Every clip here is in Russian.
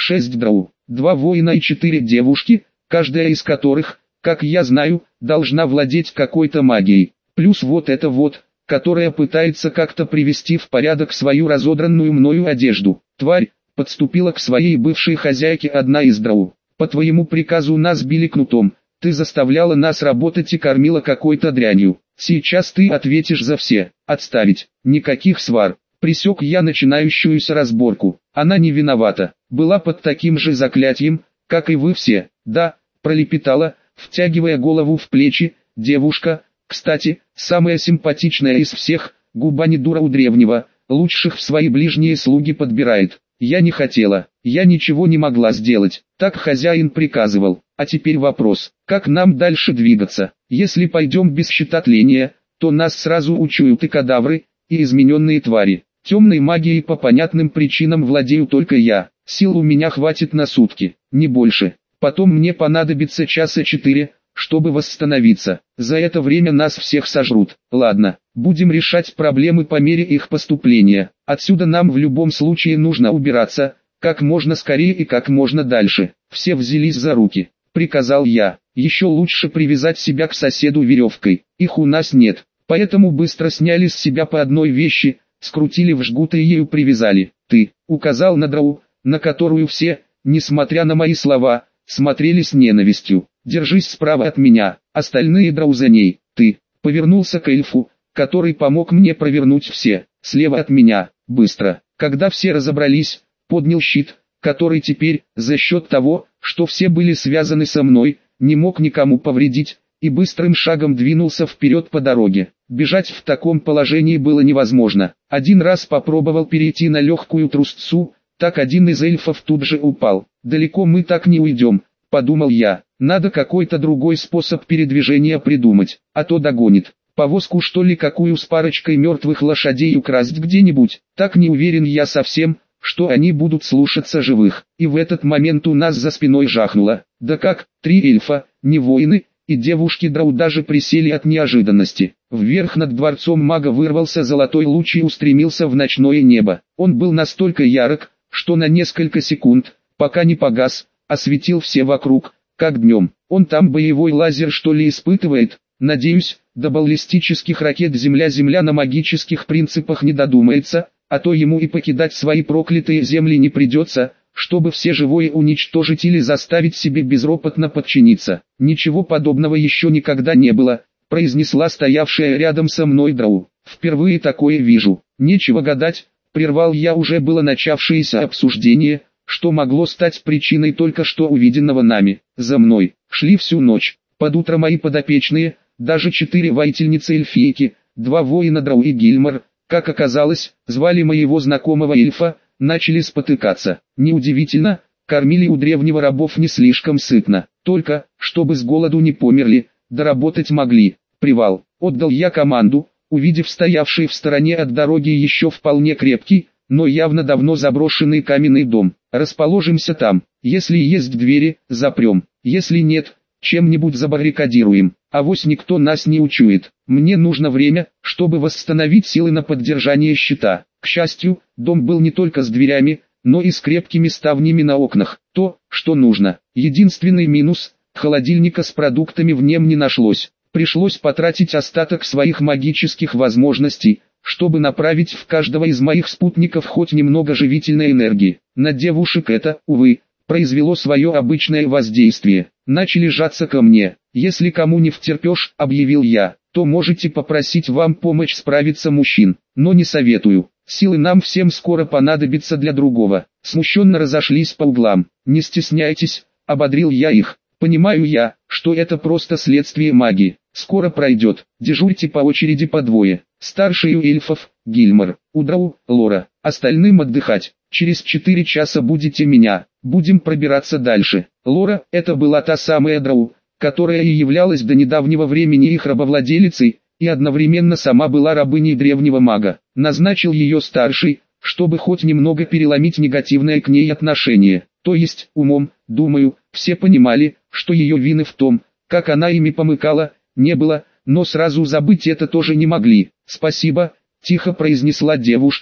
6 драу, 2 воина и 4 девушки, каждая из которых, как я знаю, должна владеть какой-то магией. Плюс вот это вот, которая пытается как-то привести в порядок свою разодранную мною одежду. Тварь, подступила к своей бывшей хозяйке одна из драу. По твоему приказу нас били кнутом, ты заставляла нас работать и кормила какой-то дрянью. Сейчас ты ответишь за все. Отставить, никаких свар. Пресек я начинающуюся разборку. Она не виновата, была под таким же заклятием, как и вы все. Да, пролепетала, втягивая голову в плечи, девушка, кстати, самая симпатичная из всех, губа не дура у древнего, лучших в свои ближние слуги подбирает. Я не хотела, я ничего не могла сделать, так хозяин приказывал. А теперь вопрос, как нам дальше двигаться? Если пойдем без щитотления, то нас сразу учуют и кадавры, и измененные твари. Темной магией по понятным причинам владею только я, сил у меня хватит на сутки, не больше. Потом мне понадобится часа 4, чтобы восстановиться. За это время нас всех сожрут. Ладно, будем решать проблемы по мере их поступления. Отсюда нам в любом случае нужно убираться, как можно скорее и как можно дальше. Все взялись за руки, приказал я. Еще лучше привязать себя к соседу веревкой. Их у нас нет, поэтому быстро сняли с себя по одной вещи, скрутили в жгут и ею привязали. Ты, указал на драу, на которую все, несмотря на мои слова, смотрели с ненавистью. Держись справа от меня, остальные драу за ней. Ты, повернулся к эльфу, который помог мне провернуть все, слева от меня, быстро. Когда все разобрались, поднял щит, который теперь, за счет того, что все были связаны со мной, не мог никому повредить, и быстрым шагом двинулся вперед по дороге. Бежать в таком положении было невозможно. Один раз попробовал перейти на легкую трусцу, так один из эльфов тут же упал. Далеко мы так не уйдем, подумал я. Надо какой-то другой способ передвижения придумать, а то догонит. Повозку что ли какую с парочкой мертвых лошадей украсть где-нибудь? Так не уверен я совсем, что они будут слушаться живых. И в этот момент у нас за спиной жахнуло. Да как, 3 эльфа, не воины, и девушки драу даже присели от неожиданности. Вверх над дворцом мага вырвался золотой луч и устремился в ночное небо. Он был настолько ярок, что на несколько секунд, пока не погас, осветил все вокруг, как днем. Он там боевой лазер что ли испытывает? Надеюсь, до баллистических ракет Земля на магических принципах не додумается, а то ему и покидать свои проклятые земли не придется, чтобы все живое уничтожить или заставить себе безропотно подчиниться. Ничего подобного еще никогда не было, произнесла стоявшая рядом со мной драу. Впервые такое вижу. Нечего гадать, прервал я уже было начавшееся обсуждение, что могло стать причиной только что увиденного нами. За мной шли всю ночь. Под утро мои подопечные, даже 4 воительницы-эльфийки, 2 воина драу и Гильмар, как оказалось, звали моего знакомого эльфа, начали спотыкаться. Неудивительно, кормили у древнего рабов не слишком сытно, только, чтобы с голоду не померли, доработать могли. Привал, отдал я команду, увидев стоявший в стороне от дороги еще вполне крепкий, но явно давно заброшенный каменный дом. Расположимся там, если есть двери, запрем, если нет, чем-нибудь забаррикадируем, авось никто нас не учует. Мне нужно время, чтобы восстановить силы на поддержание щита. К счастью, дом был не только с дверями, но и с крепкими ставнями на окнах, то, что нужно. Единственный минус – холодильника с продуктами в нем не нашлось. Пришлось потратить остаток своих магических возможностей, чтобы направить в каждого из моих спутников хоть немного живительной энергии. На девушек это, увы, произвело свое обычное воздействие. Начали жаться ко мне. Если кому не втерпешь, объявил я, то можете попросить вам помощь справиться мужчин, но не советую. Силы нам всем скоро понадобятся для другого. Смущенно разошлись по углам. Не стесняйтесь, ободрил я их. Понимаю я, что это просто следствие магии. Скоро пройдет. Дежурьте по очереди по двое. Старший у эльфов, Гильмар, у драу, Лора. Остальным отдыхать. Через 4 часа будете меня. Будем пробираться дальше. Лора, это была та самая драу, которая и являлась до недавнего времени их рабовладелицей, и одновременно сама была рабыней древнего мага. Назначил ее старший, чтобы хоть немного переломить негативное к ней отношение. То есть, умом, думаю, все понимали, что ее вины в том, как она ими помыкала, не было, но сразу забыть это тоже не могли. «Спасибо», – тихо произнесла девушка,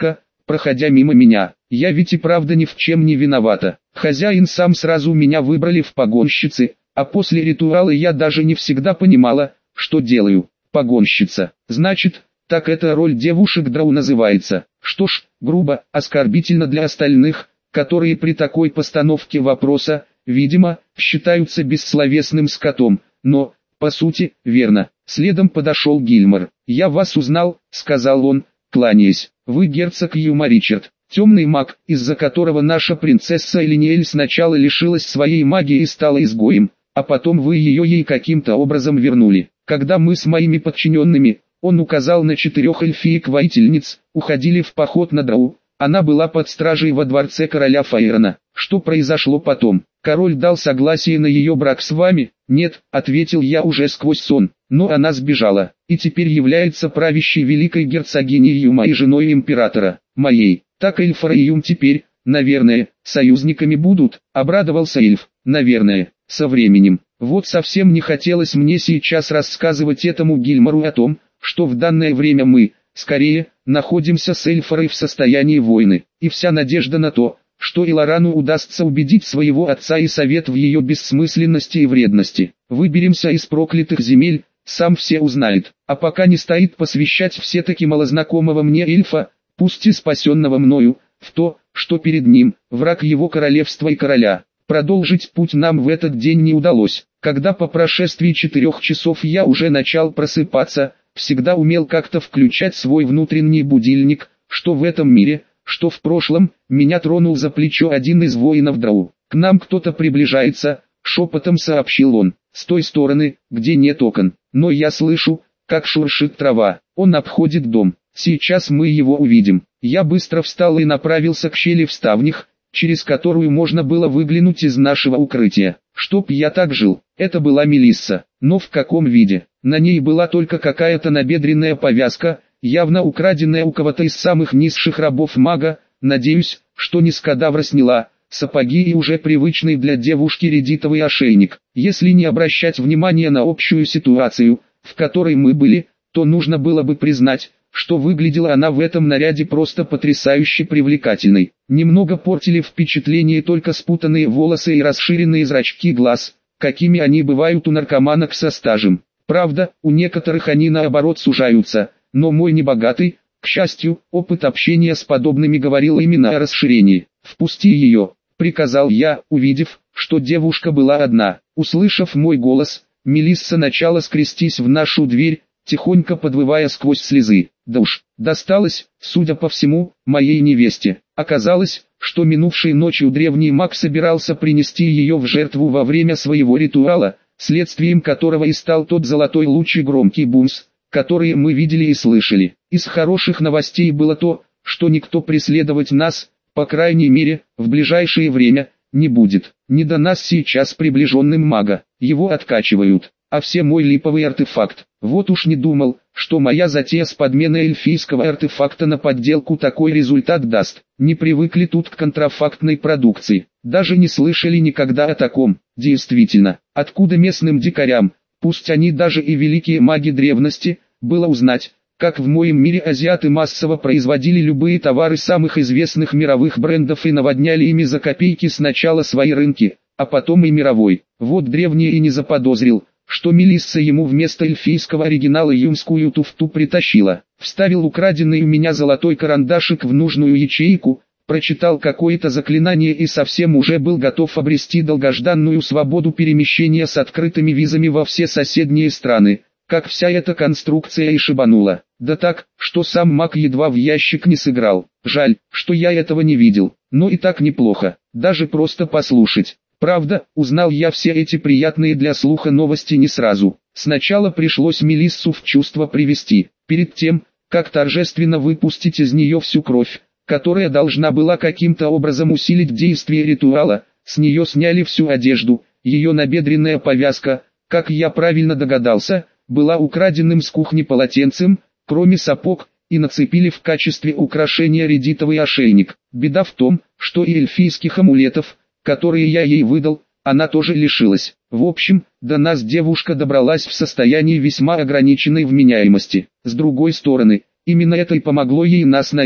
проходя мимо меня. Я ведь и правда ни в чем не виновата. Хозяин сам сразу меня выбрали в погонщицы, а после ритуала я даже не всегда понимала, что делаю. Погонщица. Значит, так эта роль девушек драу называется. Что ж, грубо, оскорбительно для остальных, которые при такой постановке вопроса, видимо, считаются бессловесным скотом, но, по сути, верно. Следом подошел Гильмор. «Я вас узнал», — сказал он, кланяясь. «Вы герцог Юма Ричард, темный маг, из-за которого наша принцесса Элиниэль сначала лишилась своей магии и стала изгоем, а потом вы ее ей каким-то образом вернули. Когда мы с моими подчиненными, он указал на 4 эльфиек-воительниц, уходили в поход на Драу. Она была под стражей во дворце короля Фаэрона. Что произошло потом? Король дал согласие на ее брак с вами?» «Нет», — ответил я уже сквозь сон, «но она сбежала, и теперь является правящей великой герцогиней Юма и женой императора, моей. Так Эльфара и Юм теперь, наверное, союзниками будут», — обрадовался эльф. «Наверное, со временем». Вот совсем не хотелось мне сейчас рассказывать этому Гильмору о том, что в данное время мы, скорее, находимся с Эльфарой в состоянии войны, и вся надежда на то, что Иларану удастся убедить своего отца и совет в ее бессмысленности и вредности. Выберемся из проклятых земель, сам все узнает, а пока не стоит посвящать все-таки малознакомого мне эльфа, пусть и спасенного мною, в то, что перед ним, враг его королевства и короля. Продолжить путь нам в этот день не удалось. Когда по прошествии 4 часов я уже начал просыпаться, всегда умел как-то включать свой внутренний будильник, что в этом мире, что в прошлом, меня тронул за плечо один из воинов Драу. «К нам кто-то приближается», — шепотом сообщил он, — «с той стороны, где нет окон. Но я слышу, как шуршит трава. Он обходит дом. Сейчас мы его увидим». Я быстро встал и направился к щели в ставнях, через которую можно было выглянуть из нашего укрытия. Чтоб я так жил. Это была Мелисса, но в каком виде? На ней была только какая-то набедренная повязка, явно украденная у кого-то из самых низших рабов мага. Надеюсь, что не с кадавра сняла, сапоги и уже привычный для девушки редитовый ошейник. Если не обращать внимания на общую ситуацию, в которой мы были, то нужно было бы признать, что выглядела она в этом наряде просто потрясающе привлекательной. Немного портили впечатление только спутанные волосы и расширенные зрачки глаз, какими они бывают у наркоманок со стажем. Правда, у некоторых они наоборот сужаются, но мой небогатый, к счастью, опыт общения с подобными говорил именно о расширении. «Впусти ее», — приказал я, увидев, что девушка была одна. Услышав мой голос, Мелисса начала скрестись в нашу дверь, тихонько подвывая сквозь слезы. Да уж, досталось, судя по всему, моей невесте. Оказалось, что минувшей ночью древний маг собирался принести ее в жертву во время своего ритуала, следствием которого и стал тот золотой луч и громкий бумс, которые мы видели и слышали. Из хороших новостей было то, что никто преследовать нас, по крайней мере, в ближайшее время, не будет. Не до нас сейчас приближенным мага, его откачивают. А все мой липовый артефакт. Вот уж не думал, что моя затея с подменой эльфийского артефакта на подделку такой результат даст. Не привыкли тут к контрафактной продукции. Даже не слышали никогда о таком. Действительно, откуда местным дикарям, пусть они даже и великие маги древности, было узнать, как в моем мире азиаты массово производили любые товары самых известных мировых брендов и наводняли ими за копейки сначала свои рынки, а потом и мировой. Вот древний и не заподозрил, что Мелисса ему вместо эльфийского оригинала юмскую туфту притащила. Вставил украденный у меня золотой карандашик в нужную ячейку, прочитал какое-то заклинание и совсем уже был готов обрести долгожданную свободу перемещения с открытыми визами во все соседние страны, как вся эта конструкция и шибанула. Да так, что сам маг едва в ящик не сыграл. Жаль, что я этого не видел, но и так неплохо, даже просто послушать. Правда, узнал я все эти приятные для слуха новости не сразу. Сначала пришлось Мелиссу в чувство привести, перед тем, как торжественно выпустить из нее всю кровь, которая должна была каким-то образом усилить действие ритуала. С нее сняли всю одежду, ее набедренная повязка, как я правильно догадался, была украденным с кухни полотенцем, кроме сапог, и нацепили в качестве украшения редитовый ошейник. Беда в том, что и эльфийских амулетов, которые я ей выдал, она тоже лишилась. В общем, до нас девушка добралась в состоянии весьма ограниченной вменяемости. С другой стороны, именно это и помогло ей нас найти.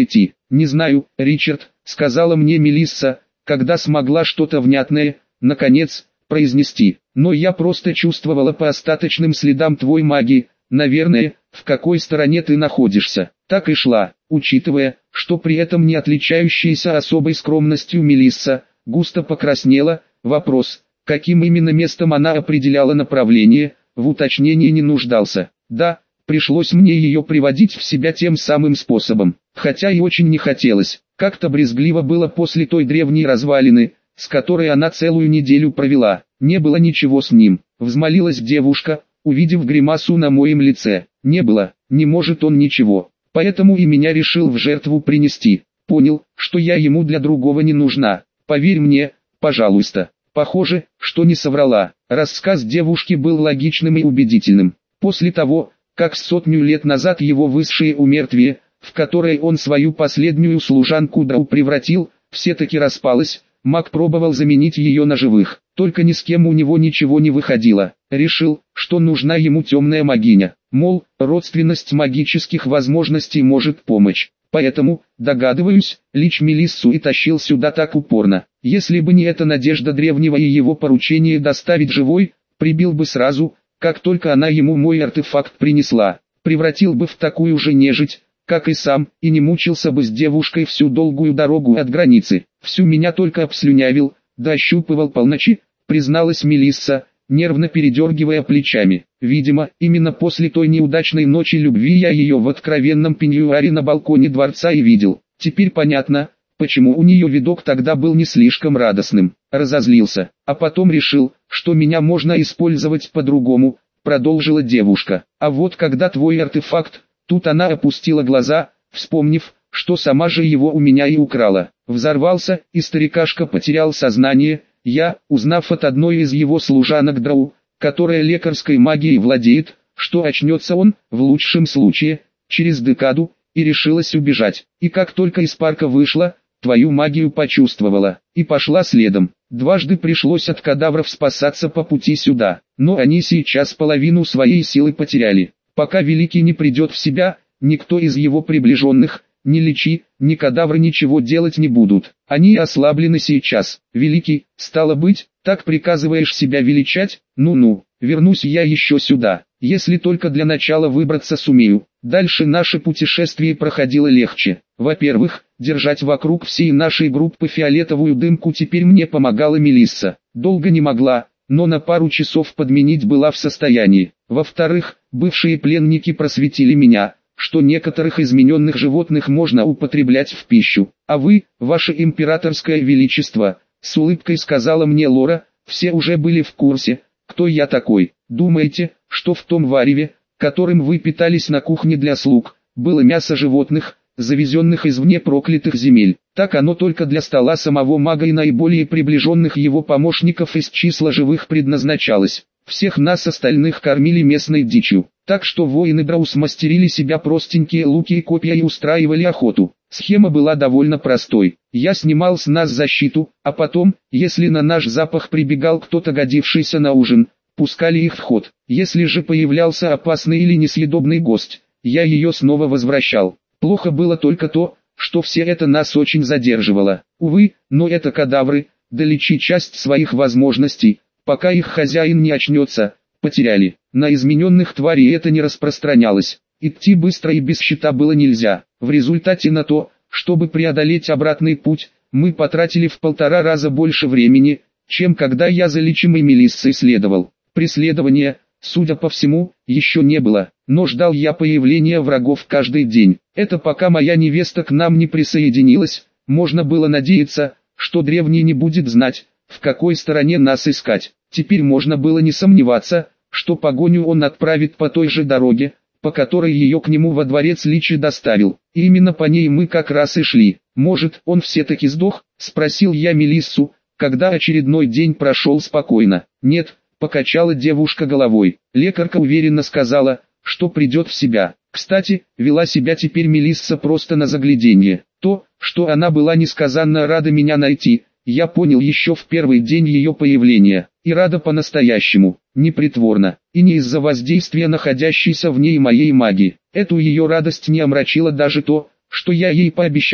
«Не знаю, Ричард», — сказала мне Мелисса, когда смогла что-то внятное, наконец, произнести. «Но я просто чувствовала по остаточным следам твой магии, наверное, в какой стороне ты находишься». Так и шла, учитывая, что при этом не отличающаяся особой скромностью Мелисса, густо покраснела. Вопрос, каким именно местом она определяла направление, в уточнении не нуждался. Да, пришлось мне ее приводить в себя тем самым способом, хотя и очень не хотелось. Как-то брезгливо было после той древней развалины, с которой она целую неделю провела. Не было ничего с ним, взмолилась девушка, увидев гримасу на моем лице. Не было, не может он ничего. Поэтому и меня решил в жертву принести. Понял, что я ему для другого не нужна. Поверь мне, пожалуйста. Похоже, что не соврала. Рассказ девушки был логичным и убедительным. После того, как 100 лет назад его высшее умертвие, в которое он свою последнюю служанку Драу превратил, все-таки распалось, маг пробовал заменить ее на живых. Только ни с кем у него ничего не выходило. Решил, что нужна ему темная магиня. Мол, родственность магических возможностей может помочь. Поэтому, догадываюсь, Лич Мелиссу и тащил сюда так упорно. Если бы не эта надежда древнего и его поручение доставить живой, прибил бы сразу, как только она ему мой артефакт принесла. Превратил бы в такую же нежить, как и сам, и не мучился бы с девушкой всю долгую дорогу от границы. Всю меня только обслюнявил, да ощупывал полночи, призналась Мелисса, нервно передергивая плечами. Видимо, именно после той неудачной ночи любви я ее в откровенном пеньюаре на балконе дворца и видел. Теперь понятно, почему у нее видок тогда был не слишком радостным. Разозлился, а потом решил, что меня можно использовать по-другому, продолжила девушка. А вот когда твой артефакт, тут она опустила глаза, вспомнив, что сама же его у меня и украла. Взорвался, и старикашка потерял сознание. Я, узнав от одной из его служанок Драу, которая лекарской магией владеет, что очнется он, в лучшем случае, через декаду, и решилась убежать. И как только из парка вышла, твою магию почувствовала, и пошла следом. Дважды пришлось от кадавров спасаться по пути сюда, но они сейчас половину своей силы потеряли. Пока Великий не придет в себя, никто из его приближенных, ни Личи, ни кадавры ничего делать не будут. Они ослаблены сейчас. Великий, стало быть, так приказываешь себя величать? Ну-ну, вернусь я еще сюда, если только для начала выбраться сумею. Дальше наше путешествие проходило легче. Во-первых, держать вокруг всей нашей группы фиолетовую дымку теперь мне помогала Мелисса. Долго не могла, но на пару часов подменить была в состоянии. Во-вторых, бывшие пленники просветили меня, что некоторых измененных животных можно употреблять в пищу. А вы, ваше императорское величество, с улыбкой сказала мне Лора, все уже были в курсе, кто я такой. Думаете, что в том вареве, которым вы питались на кухне для слуг, было мясо животных, завезенных извне проклятых земель? Так оно только для стола самого мага и наиболее приближенных его помощников из числа живых предназначалось. Всех нас остальных кормили местной дичью, так что воины Драу смастерили себя простенькие луки и копья и устраивали охоту. Схема была довольно простой. Я снимал с нас защиту, а потом, если на наш запах прибегал кто-то годившийся на ужин, пускали их в ход. Если же появлялся опасный или несъедобный гость, я ее снова возвращал. Плохо было только то, что все это нас очень задерживало. Увы, но это кадавры, Личи часть своих возможностей, пока их хозяин не очнется, потеряли. На измененных тварей это не распространялось. Идти быстро и без щита было нельзя. В результате на то, чтобы преодолеть обратный путь, мы потратили в 1,5 раза больше времени, чем когда я за Личем и Мелиссой следовал. Преследования, судя по всему, еще не было, но ждал я появления врагов каждый день. Это пока моя невеста к нам не присоединилась, можно было надеяться, что древний не будет знать, в какой стороне нас искать. Теперь можно было не сомневаться, что погоню он отправит по той же дороге, по которой ее к нему во дворец Личи доставил. И именно по ней мы как раз и шли. Может, он все-таки сдох? Спросил я Мелиссу, когда очередной день прошел спокойно. Нет, покачала девушка головой. Лекарка уверенно сказала, что придет в себя. Кстати, вела себя теперь Мелисса просто на загляденье. То, что она была несказанно рада меня найти, я понял еще в первый день ее появления. И рада по-настоящему, не притворно, и не из-за воздействия находящейся в ней моей магии. Эту ее радость не омрачило даже то, что я ей пообещал,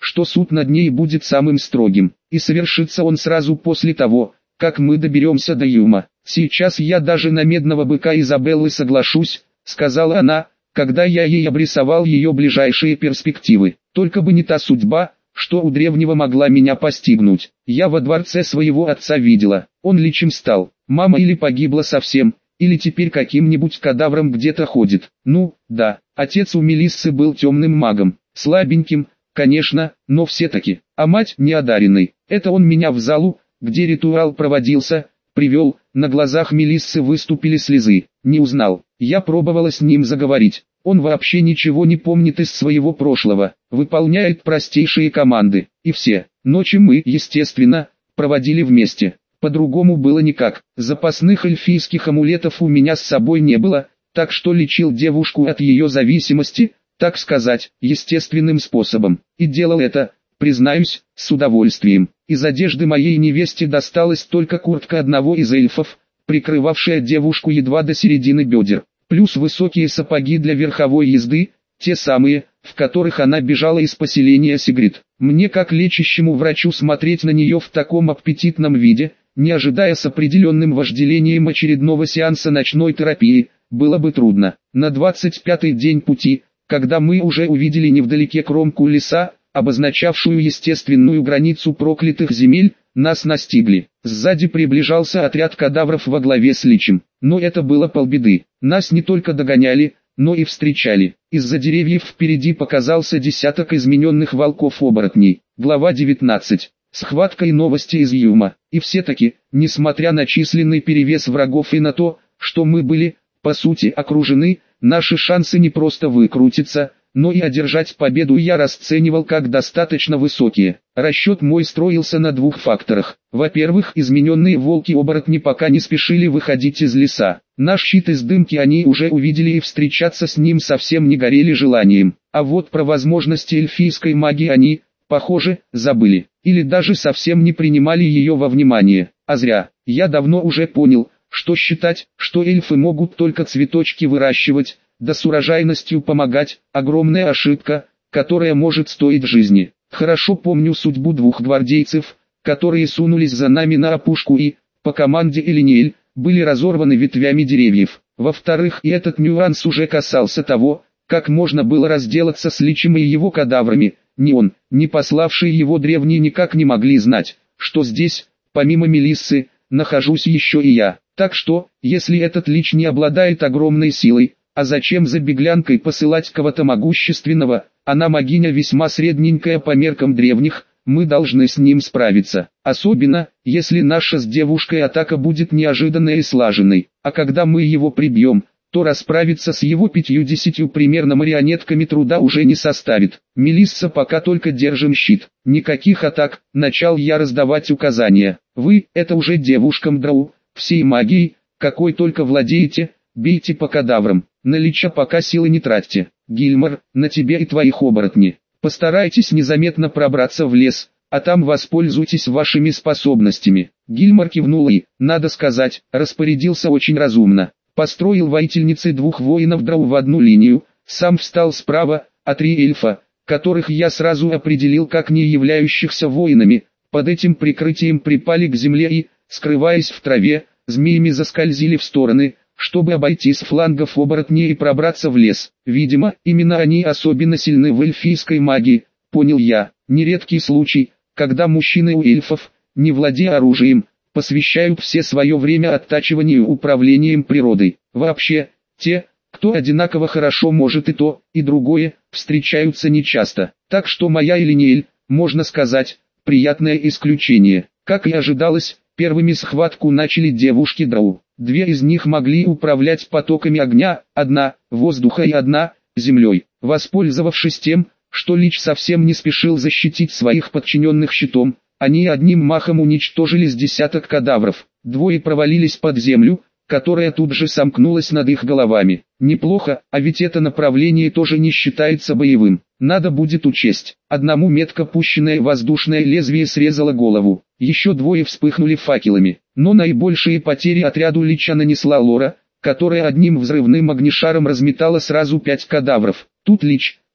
что суд над ней будет самым строгим, и совершится он сразу после того, как мы доберемся до Юма. Сейчас я даже на медного быка Изабеллы соглашусь, сказала она, когда я ей обрисовал ее ближайшие перспективы. Только бы не та судьба, что у древнего могла меня постигнуть. Я во дворце своего отца видела, он личим стал. Мама или погибла совсем, или теперь каким-нибудь кадавром где-то ходит. Ну, да, отец у Мелиссы был темным магом, слабеньким, конечно, но все-таки. А мать неодаренной. Это он меня в залу, где ритуал проводился, привел, на глазах Мелиссы выступили слезы. Не узнал. Я пробовала с ним заговорить. Он вообще ничего не помнит из своего прошлого, выполняет простейшие команды, и все. Ночи мы, естественно, проводили вместе. По-другому было никак. Запасных эльфийских амулетов у меня с собой не было, так что лечил девушку от ее зависимости, так сказать, естественным способом. И делал это, признаюсь, с удовольствием. Из одежды моей невесте досталась только куртка одного из эльфов, прикрывавшая девушку едва до середины бедер, плюс высокие сапоги для верховой езды, те самые, в которых она бежала из поселения Сигрид. Мне как лечащему врачу смотреть на нее в таком аппетитном виде, не ожидая с определенным вожделением очередного сеанса ночной терапии, было бы трудно. На 25-й день пути, когда мы уже увидели невдалеке кромку леса, обозначавшую естественную границу проклятых земель, нас настигли. Сзади приближался отряд кадавров во главе с личем. Но это было полбеды. Нас не только догоняли, но и встречали. Из-за деревьев впереди показался десяток измененных волков-оборотней. Глава 19. Схватка и новости из Юма. И все-таки, несмотря на численный перевес врагов и на то, что мы были, по сути, окружены, наши шансы не просто выкрутиться, но и одержать победу я расценивал как достаточно высокие. Расчет мой строился на двух факторах. Во-первых, измененные волки-оборотни пока не спешили выходить из леса. Наш щит из дымки они уже увидели и встречаться с ним совсем не горели желанием. А вот про возможности эльфийской магии они, похоже, забыли. Или даже совсем не принимали ее во внимание. А зря. Я давно уже понял, что считать, что эльфы могут только цветочки выращивать, да с урожайностью помогать, огромная ошибка, которая может стоить жизни. Хорошо помню судьбу двух гвардейцев, которые сунулись за нами на опушку и, по команде Элиниэль, были разорваны ветвями деревьев. Во-вторых, и этот нюанс уже касался того, как можно было разделаться с личем и его кадаврами. Ни он, ни пославшие его древние никак не могли знать, что здесь, помимо Мелиссы, нахожусь еще и я. Так что, если этот лич не обладает огромной силой, а зачем за беглянкой посылать кого-то могущественного, она могиня весьма средненькая по меркам древних, мы должны с ним справиться. Особенно, если наша с девушкой атака будет неожиданной и слаженной. А когда мы его прибьем, то расправиться с его 50 примерно марионетками труда уже не составит. Мелисса пока только держим щит. Никаких атак, начал я раздавать указания. Вы, это уже девушкам Драу, всей магией, какой только владеете, бейте по кадаврам. На лича пока силы не тратьте. Гильмар, на тебе и твоих оборотни. Постарайтесь незаметно пробраться в лес, а там воспользуйтесь вашими способностями. Гильмар кивнул и, надо сказать, распорядился очень разумно. Построил воительницы двух воинов Драу в одну линию, сам встал справа, а три эльфа, которых я сразу определил как не являющихся воинами, под этим прикрытием припали к земле и, скрываясь в траве, змеями заскользили в стороны, чтобы обойти с флангов оборотней и пробраться в лес. Видимо, именно они особенно сильны в эльфийской магии, понял я. Нередкий случай, когда мужчины у эльфов, не владея оружием, посвящают все свое время оттачиванию управлением природой. Вообще, те, кто одинаково хорошо может и то, и другое, встречаются нечасто. Так что моя Элиниэль, можно сказать, приятное исключение. Как и ожидалось, первыми схватку начали девушки Драу. Две из них могли управлять потоками огня, одна – воздуха и одна – землей. Воспользовавшись тем, что Лич совсем не спешил защитить своих подчиненных щитом, они одним махом уничтожили с десяток кадавров. Двое провалились под землю, которая тут же сомкнулась над их головами. Неплохо, а ведь это направление тоже не считается боевым. Надо будет учесть. Одному метко пущенное воздушное лезвие срезало голову. Еще двое вспыхнули факелами. Но наибольшие потери отряду Лича нанесла Лора, которая одним взрывным огнешаром разметала сразу 5 кадавров. Тут Лич,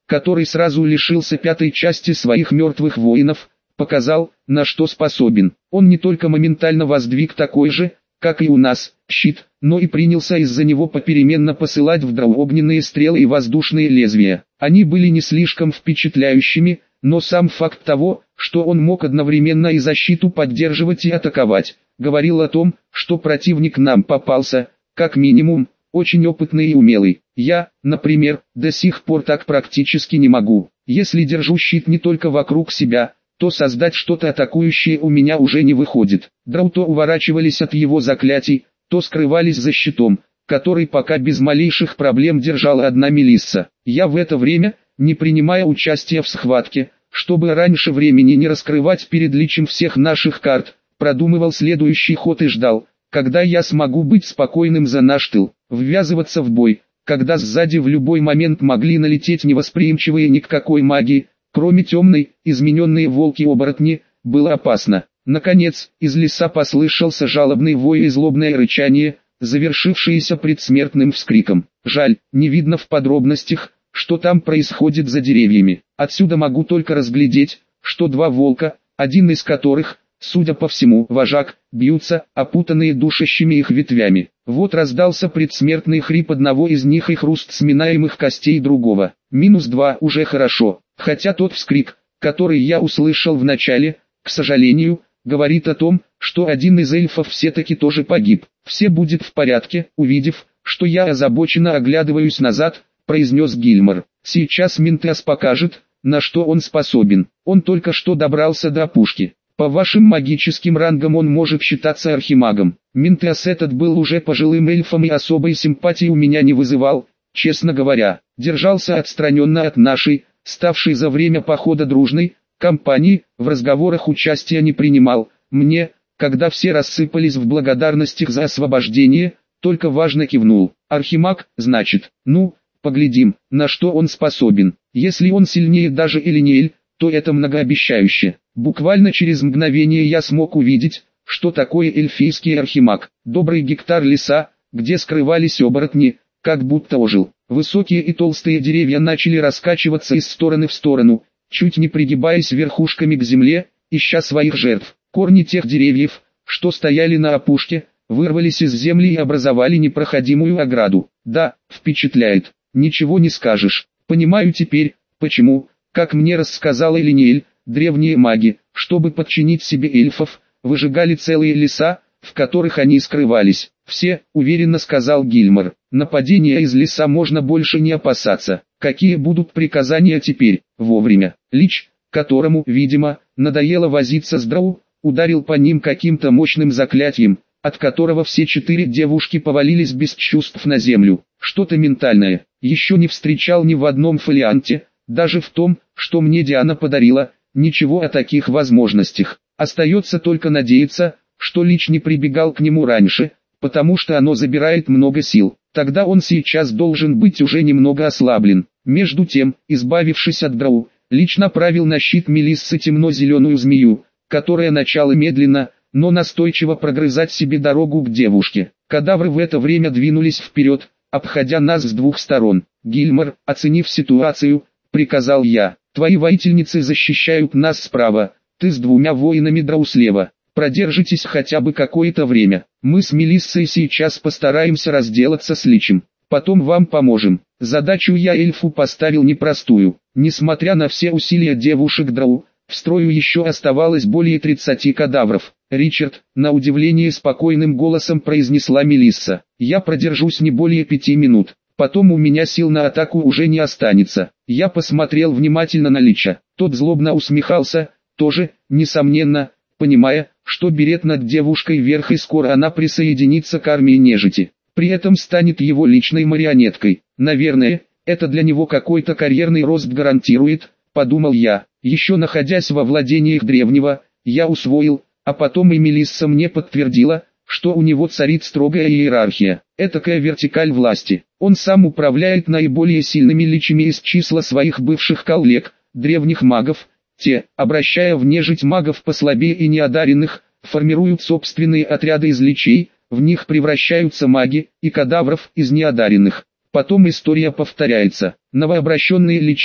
который сразу лишился пятой части своих мертвых воинов, показал, на что способен. Он не только моментально воздвиг такой же, как и у нас, щит, но и принялся из-за него попеременно посылать в драу огненные стрелы и воздушные лезвия. Они были не слишком впечатляющими, но сам факт того, что он мог одновременно и защиту поддерживать и атаковать, говорил о том, что противник нам попался, как минимум, очень опытный и умелый. Я, например, до сих пор так практически не могу. Если держу щит не только вокруг себя, то создать что-то атакующее у меня уже не выходит. Драу то уворачивались от его заклятий, то скрывались за щитом, который пока без малейших проблем держала одна Мелисса. Я в это время, не принимая участия в схватке, чтобы раньше времени не раскрывать перед личем всех наших карт, продумывал следующий ход и ждал, когда я смогу быть спокойным за наш тыл, ввязываться в бой, когда сзади в любой момент могли налететь невосприимчивые ни к какой магии, кроме темной, измененные волки-оборотни, было опасно. Наконец, из леса послышался жалобный вой и злобное рычание, завершившееся предсмертным вскриком. Жаль, не видно в подробностях, что там происходит за деревьями. Отсюда могу только разглядеть, что два волка, один из которых, судя по всему, вожак, бьются, опутанные душащими их ветвями. Вот раздался предсмертный хрип одного из них и хруст сминаемых костей другого. -2 уже хорошо, хотя тот вскрик, который я услышал в начале, к сожалению, говорит о том, что один из эльфов все-таки тоже погиб. «Все будет в порядке», увидев, что я озабоченно оглядываюсь назад, произнес Гильмор. «Сейчас Ментес покажет, на что он способен. Он только что добрался до опушки. По вашим магическим рангам он может считаться архимагом. Ментес этот был уже пожилым эльфом и особой симпатии у меня не вызывал, честно говоря. Держался отстраненно от нашей, ставшей за время похода дружной, компании, в разговорах участия не принимал. Мне, когда все рассыпались в благодарностях за освобождение, только важно кивнул. Архимаг, значит, ну, поглядим, на что он способен. Если он сильнее даже Элиниэль, то это многообещающе. Буквально через мгновение я смог увидеть, что такое эльфийский архимаг. Добрый гектар леса, где скрывались оборотни, как будто ожил. Высокие и толстые деревья начали раскачиваться из стороны в сторону, чуть не пригибаясь верхушками к земле, ища своих жертв. Корни тех деревьев, что стояли на опушке, вырвались из земли и образовали непроходимую ограду. Да, впечатляет, ничего не скажешь. Понимаю теперь, почему, как мне рассказала Элиниэль, древние маги, чтобы подчинить себе эльфов, выжигали целые леса, в которых они скрывались. «Все», — уверенно сказал Гильмор, — «нападения из леса можно больше не опасаться. Какие будут приказания теперь?» «Вовремя». Лич, которому, видимо, надоело возиться с драу, ударил по ним каким-то мощным заклятием, от которого все 4 девушки повалились без чувств на землю. Что-то ментальное. Еще не встречал ни в одном фолианте, даже в том, что мне Диана подарила, ничего о таких возможностях. Остается только надеяться, что Лич не прибегал к нему раньше, потому что оно забирает много сил. Тогда он сейчас должен быть уже немного ослаблен. Между тем, избавившись от драу, Лич направил на щит Мелиссы темно-зеленую змею, которая начала медленно, но настойчиво прогрызать себе дорогу к девушке. Кадавры в это время двинулись вперед, обходя нас с двух сторон. «Гильмор, оценив ситуацию, приказал я, твои воительницы защищают нас справа, ты с 2 воинами драу слева. Продержитесь хотя бы какое-то время. Мы с Мелиссой сейчас постараемся разделаться с Личем. Потом вам поможем». Задачу я эльфу поставил непростую. Несмотря на все усилия девушек драу, в строю еще оставалось более 30 кадавров. «Ричард», на удивление спокойным голосом произнесла Мелисса, — «я продержусь не более 5 минут. Потом у меня сил на атаку уже не останется». Я посмотрел внимательно на Лича. Тот злобно усмехался, тоже, несомненно, понимая, что берет над девушкой верх и скоро она присоединится к армии нежити. При этом станет его личной марионеткой. Наверное, это для него какой-то карьерный рост гарантирует, подумал я. Еще находясь во владениях древнего, я усвоил, а потом и Мелисса мне подтвердила, что у него царит строгая иерархия, этакая вертикаль власти. Он сам управляет наиболее сильными личами из числа своих бывших коллег, древних магов. Те, обращая в нежить магов послабее и неодаренных, формируют собственные отряды из личей, в них превращаются маги, и кадавров из неодаренных. Потом история повторяется. Новообращенные личи,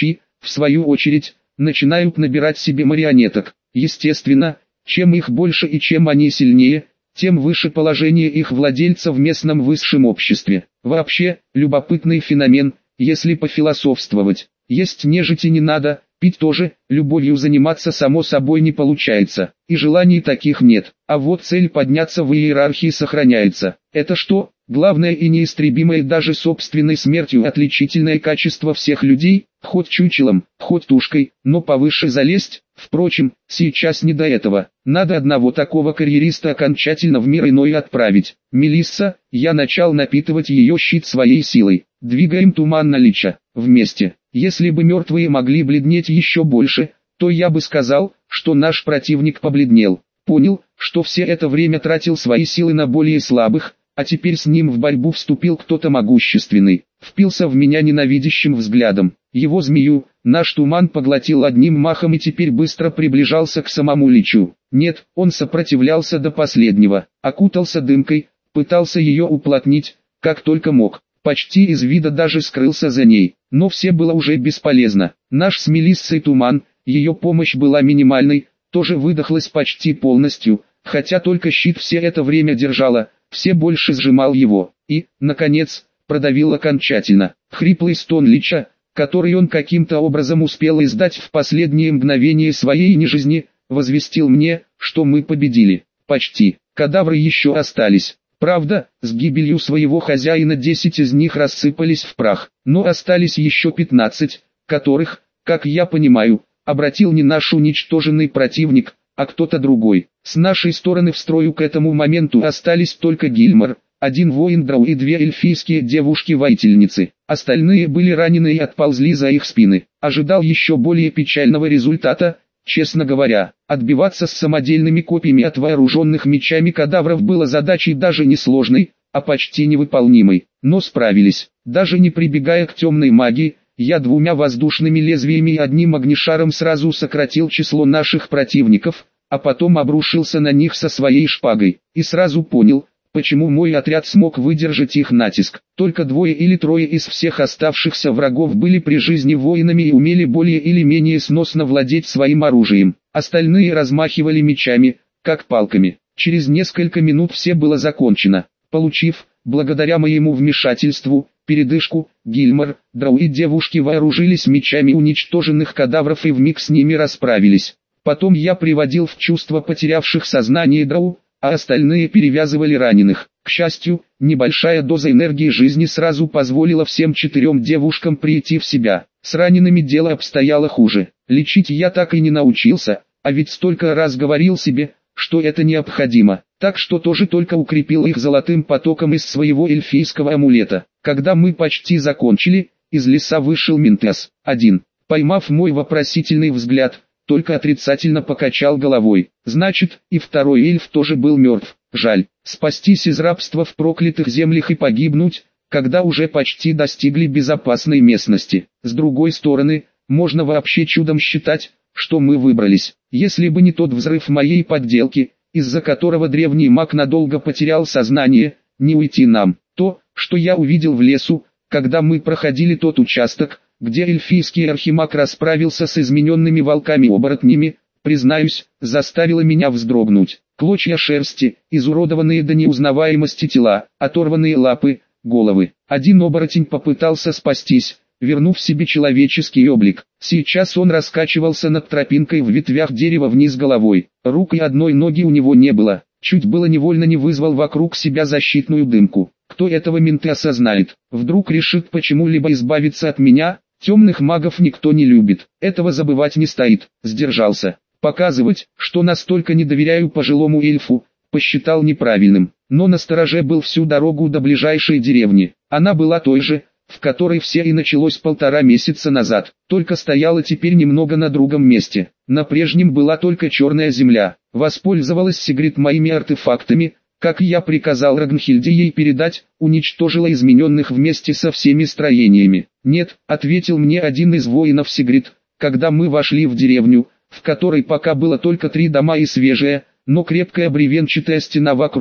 в свою очередь, начинают набирать себе марионеток. Естественно, чем их больше и чем они сильнее, тем выше положение их владельца в местном высшем обществе. Вообще, любопытный феномен, если пофилософствовать. Есть нежити не надо, пить тоже, любовью заниматься само собой не получается, и желаний таких нет. А вот цель подняться в иерархии сохраняется. Это что? Главное и неистребимое даже собственной смертью отличительное качество всех людей, хоть чучелом, хоть тушкой, но повыше залезть. Впрочем, сейчас не до этого. Надо одного такого карьериста окончательно в мир иной отправить. Мелисса, я начал напитывать ее щит своей силой. Двигаем Туманно Лича, вместе. Если бы мертвые могли бледнеть еще больше, то я бы сказал, что наш противник побледнел. Понял, что все это время тратил свои силы на более слабых, а теперь с ним в борьбу вступил кто-то могущественный. Впился в меня ненавидящим взглядом. Его змею, наш туман поглотил одним махом и теперь быстро приближался к самому Личу. Нет, он сопротивлялся до последнего, окутался дымкой, пытался ее уплотнить, как только мог. Почти из вида даже скрылся за ней, но все было уже бесполезно. Наш с Мелиссой туман, ее помощь была минимальной, тоже выдохлась почти полностью, хотя только щит все это время держала, все больше сжимал его, и, наконец, продавил окончательно. Хриплый стон Лича, который он каким-то образом успел издать в последние мгновения своей нежизни, возвестил мне, что мы победили. Почти. Кадавры еще остались. Правда, с гибелью своего хозяина 10 из них рассыпались в прах, но остались еще 15, которых, как я понимаю, обратил не наш уничтоженный противник, а кто-то другой. С нашей стороны в строю к этому моменту остались только Гильмар, один воин Драу и 2 эльфийские девушки-воительницы. Остальные были ранены и отползли за их спины. Ожидал еще более печального результата. Честно говоря, отбиваться с самодельными копьями от вооруженных мечами кадавров было задачей даже не сложной, а почти невыполнимой. Но справились. Даже не прибегая к темной магии, я 2 воздушными лезвиями и 1 огнешаром сразу сократил число наших противников, а потом обрушился на них со своей шпагой. И сразу понял, почему мой отряд смог выдержать их натиск. Только 2 или 3 из всех оставшихся врагов были при жизни воинами и умели более или менее сносно владеть своим оружием. Остальные размахивали мечами, как палками. Через несколько минут все было закончено. Получив, благодаря моему вмешательству, передышку, Гильмар, Драу и девушки вооружились мечами уничтоженных кадавров и вмиг с ними расправились. Потом я приводил в чувство потерявших сознание Драу, а остальные перевязывали раненых. К счастью, небольшая доза энергии жизни сразу позволила всем 4 девушкам прийти в себя. С ранеными дело обстояло хуже. Лечить я так и не научился, а ведь столько раз говорил себе, что это необходимо. Так что тоже только укрепил их золотым потоком из своего эльфийского амулета. Когда мы почти закончили, из леса вышел Минтес. Поймав мой вопросительный взгляд, только отрицательно покачал головой. Значит, и 2 эльф тоже был мертв. Жаль, спастись из рабства в проклятых землях и погибнуть, когда уже почти достигли безопасной местности. С другой стороны, можно вообще чудом считать, что мы выбрались. Если бы не тот взрыв моей подделки, из-за которого древний маг надолго потерял сознание, не уйти нам. То, что я увидел в лесу, когда мы проходили тот участок, где эльфийский архимаг расправился с измененными волками-оборотнями, признаюсь, заставило меня вздрогнуть. Клочья шерсти, изуродованные до неузнаваемости тела, оторванные лапы, головы. Один оборотень попытался спастись, вернув себе человеческий облик. Сейчас он раскачивался над тропинкой в ветвях дерева вниз головой. Рук и одной ноги у него не было. Чуть было невольно не вызвал вокруг себя защитную дымку. Кто этого менты осознает? Вдруг решит почему-либо избавиться от меня? Темных магов никто не любит. Этого забывать не стоит. Сдержался. Показывать, что настолько не доверяю пожилому эльфу, посчитал неправильным. Но настороже был всю дорогу до ближайшей деревни. Она была той же, в которой все и началось 1,5 месяца назад, только стояла теперь немного на другом месте. На прежнем была только черная земля. Воспользовалась Сигрид моими артефактами, как я приказал Рагнхильде ей передать, уничтожила измененных вместе со всеми строениями. «Нет», — ответил мне один из воинов Сигрид, когда мы вошли в деревню, в которой пока было только 3 дома и свежая, но крепкая бревенчатая стена вокруг.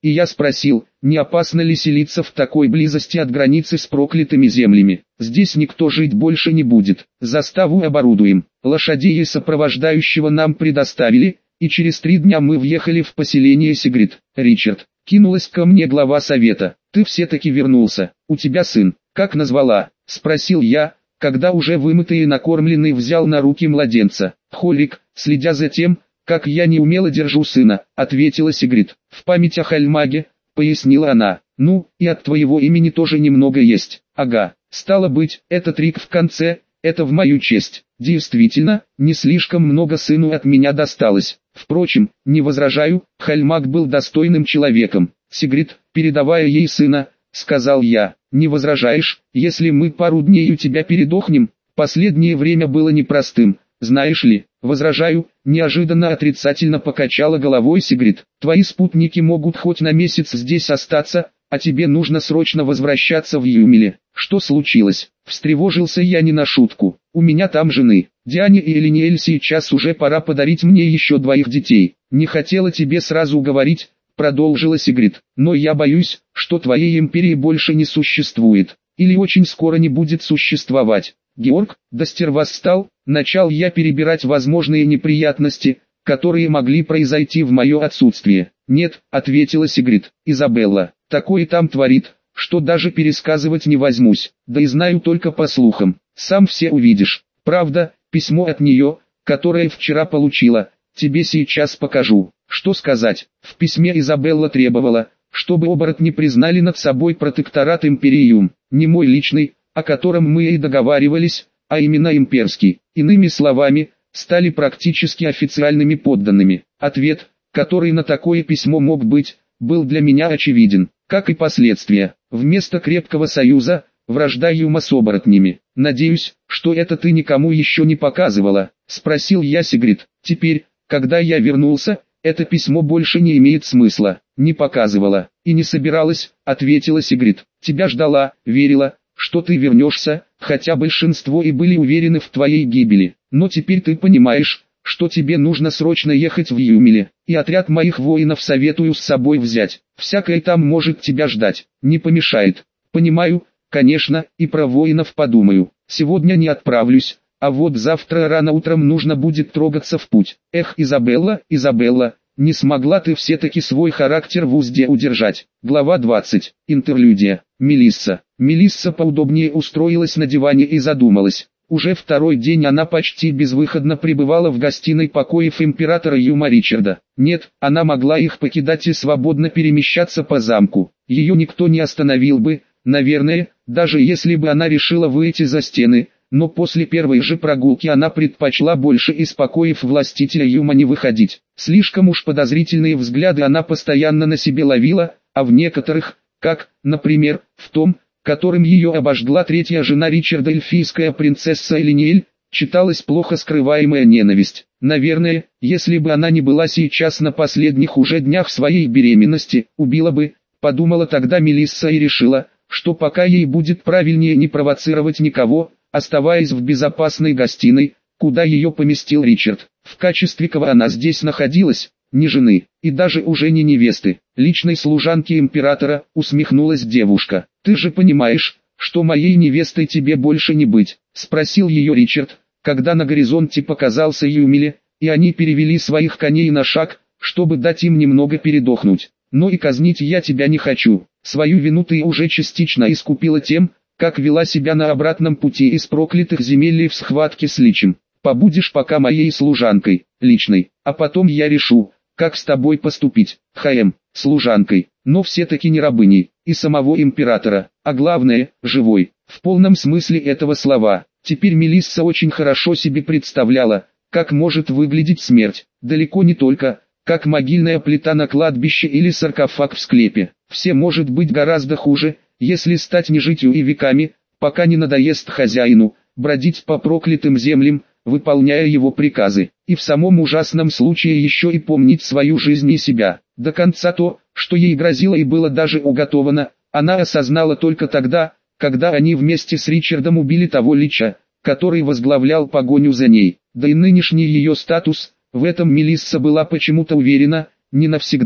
и я спросил, не опасно ли селиться в такой близости от границы с проклятыми землями. Здесь никто жить больше не будет, заставу оборудуем, лошадей и сопровождающего нам предоставили, и через 3 дня мы въехали в поселение Сигрид. Ричард, кинулась ко мне глава совета, ты все-таки вернулся, у тебя сын, как назвала, спросил я, когда уже вымытый и накормленный взял на руки младенца. Холик, следя за тем, как я неумело держу сына, ответила Сигрид. В память о Хальмаге, пояснила она. Ну, и от твоего имени тоже немного есть. Ага, стало быть, этот Рик в конце, это в мою честь. Действительно, не слишком много сыну от меня досталось. Впрочем, не возражаю, Хальмаг был достойным человеком. Сигрид, передавая ей сына, сказал я, не возражаешь, если мы пару дней у тебя передохнем? Последнее время было непростым, знаешь ли. Возражаю, неожиданно отрицательно покачала головой Сигрид. Твои спутники могут хоть на месяц здесь остаться, а тебе нужно срочно возвращаться в Юмеле. Что случилось? Встревожился я не на шутку. У меня там жены. Диане и Элиниэль сейчас уже пора подарить мне еще 2 детей. Не хотела тебе сразу говорить, продолжила Сигрид, но я боюсь, что твоей империи больше не существует, или очень скоро не будет существовать. Георг, Достер восстал, начал я перебирать возможные неприятности, которые могли произойти в мое отсутствие. Нет, ответила Сигрид, Изабелла, такое там творит, что даже пересказывать не возьмусь, да и знаю только по слухам, сам все увидишь. Правда, письмо от нее, которое вчера получила, тебе сейчас покажу. Что сказать, в письме Изабелла требовала, чтобы оборотни признали над собой протекторат Империум, не мой личный, о котором мы и договаривались, а именно имперский. Иными словами, стали практически официальными подданными. Ответ, который на такое письмо мог быть, был для меня очевиден, как и последствия. Вместо крепкого союза, вражда Юма с оборотнями. Надеюсь, что это ты никому еще не показывала, спросил я Сигрид. Теперь, когда я вернулся, это письмо больше не имеет смысла. Не показывала и не собиралась, ответила Сигрид. Тебя ждала, верила, что ты вернешься, хотя большинство и были уверены в твоей гибели. Но теперь ты понимаешь, что тебе нужно срочно ехать в Юмеле, и отряд моих воинов советую с собой взять. Всякое там может тебя ждать, не помешает. Понимаю, конечно, и про воинов подумаю. Сегодня не отправлюсь, а вот завтра рано утром нужно будет трогаться в путь. Эх, Изабелла, Изабелла, не смогла ты все-таки свой характер в узде удержать. Глава 20. Интерлюдия. Мелисса. Мелисса поудобнее устроилась на диване и задумалась. Уже 2-й день она почти безвыходно пребывала в гостиной покоев императора Юма Ричарда. Нет, она могла их покидать и свободно перемещаться по замку. Ее никто не остановил бы, наверное, даже если бы она решила выйти за стены. Но после первой же прогулки она предпочла больше из покоев властителя Юма не выходить. Слишком уж подозрительные взгляды она постоянно на себе ловила, а в некоторых, как, например, в том, которым ее обожгла 3-я жена Ричарда, эльфийская принцесса Элиниэль, читалась плохо скрываемая ненависть. Наверное, если бы она не была сейчас на последних уже днях своей беременности, убила бы, подумала тогда Мелисса и решила, что пока ей будет правильнее не провоцировать никого, оставаясь в безопасной гостиной, куда ее поместил Ричард. В качестве кого она здесь находилась, ни жены, и даже уже не невесты, личной служанки императора, усмехнулась девушка. «Ты же понимаешь, что моей невестой тебе больше не быть?» — спросил ее Ричард, когда на горизонте показался Юмеле, и они перевели своих коней на шаг, чтобы дать им немного передохнуть. «Но и казнить я тебя не хочу. Свою вину ты уже частично искупила тем, как вела себя на обратном пути из проклятых земель в схватке с Личем. Побудешь пока моей служанкой, личной, а потом я решу, как с тобой поступить, служанкой, но все-таки не рабыней, и самого императора, а главное, живой, в полном смысле этого слова». Теперь Мелисса очень хорошо себе представляла, как может выглядеть смерть, далеко не только, как могильная плита на кладбище или саркофаг в склепе. Все может быть гораздо хуже, если стать нежитью и веками, пока не надоест хозяину, бродить по проклятым землям, выполняя его приказы, и в самом ужасном случае еще и помнить свою жизнь и себя. До конца то, что ей грозило и было даже уготовано, она осознала только тогда, когда они вместе с Ричардом убили того Лича, который возглавлял погоню за ней. Да и нынешний ее статус, в этом Мелисса была почему-то уверена, не навсегда.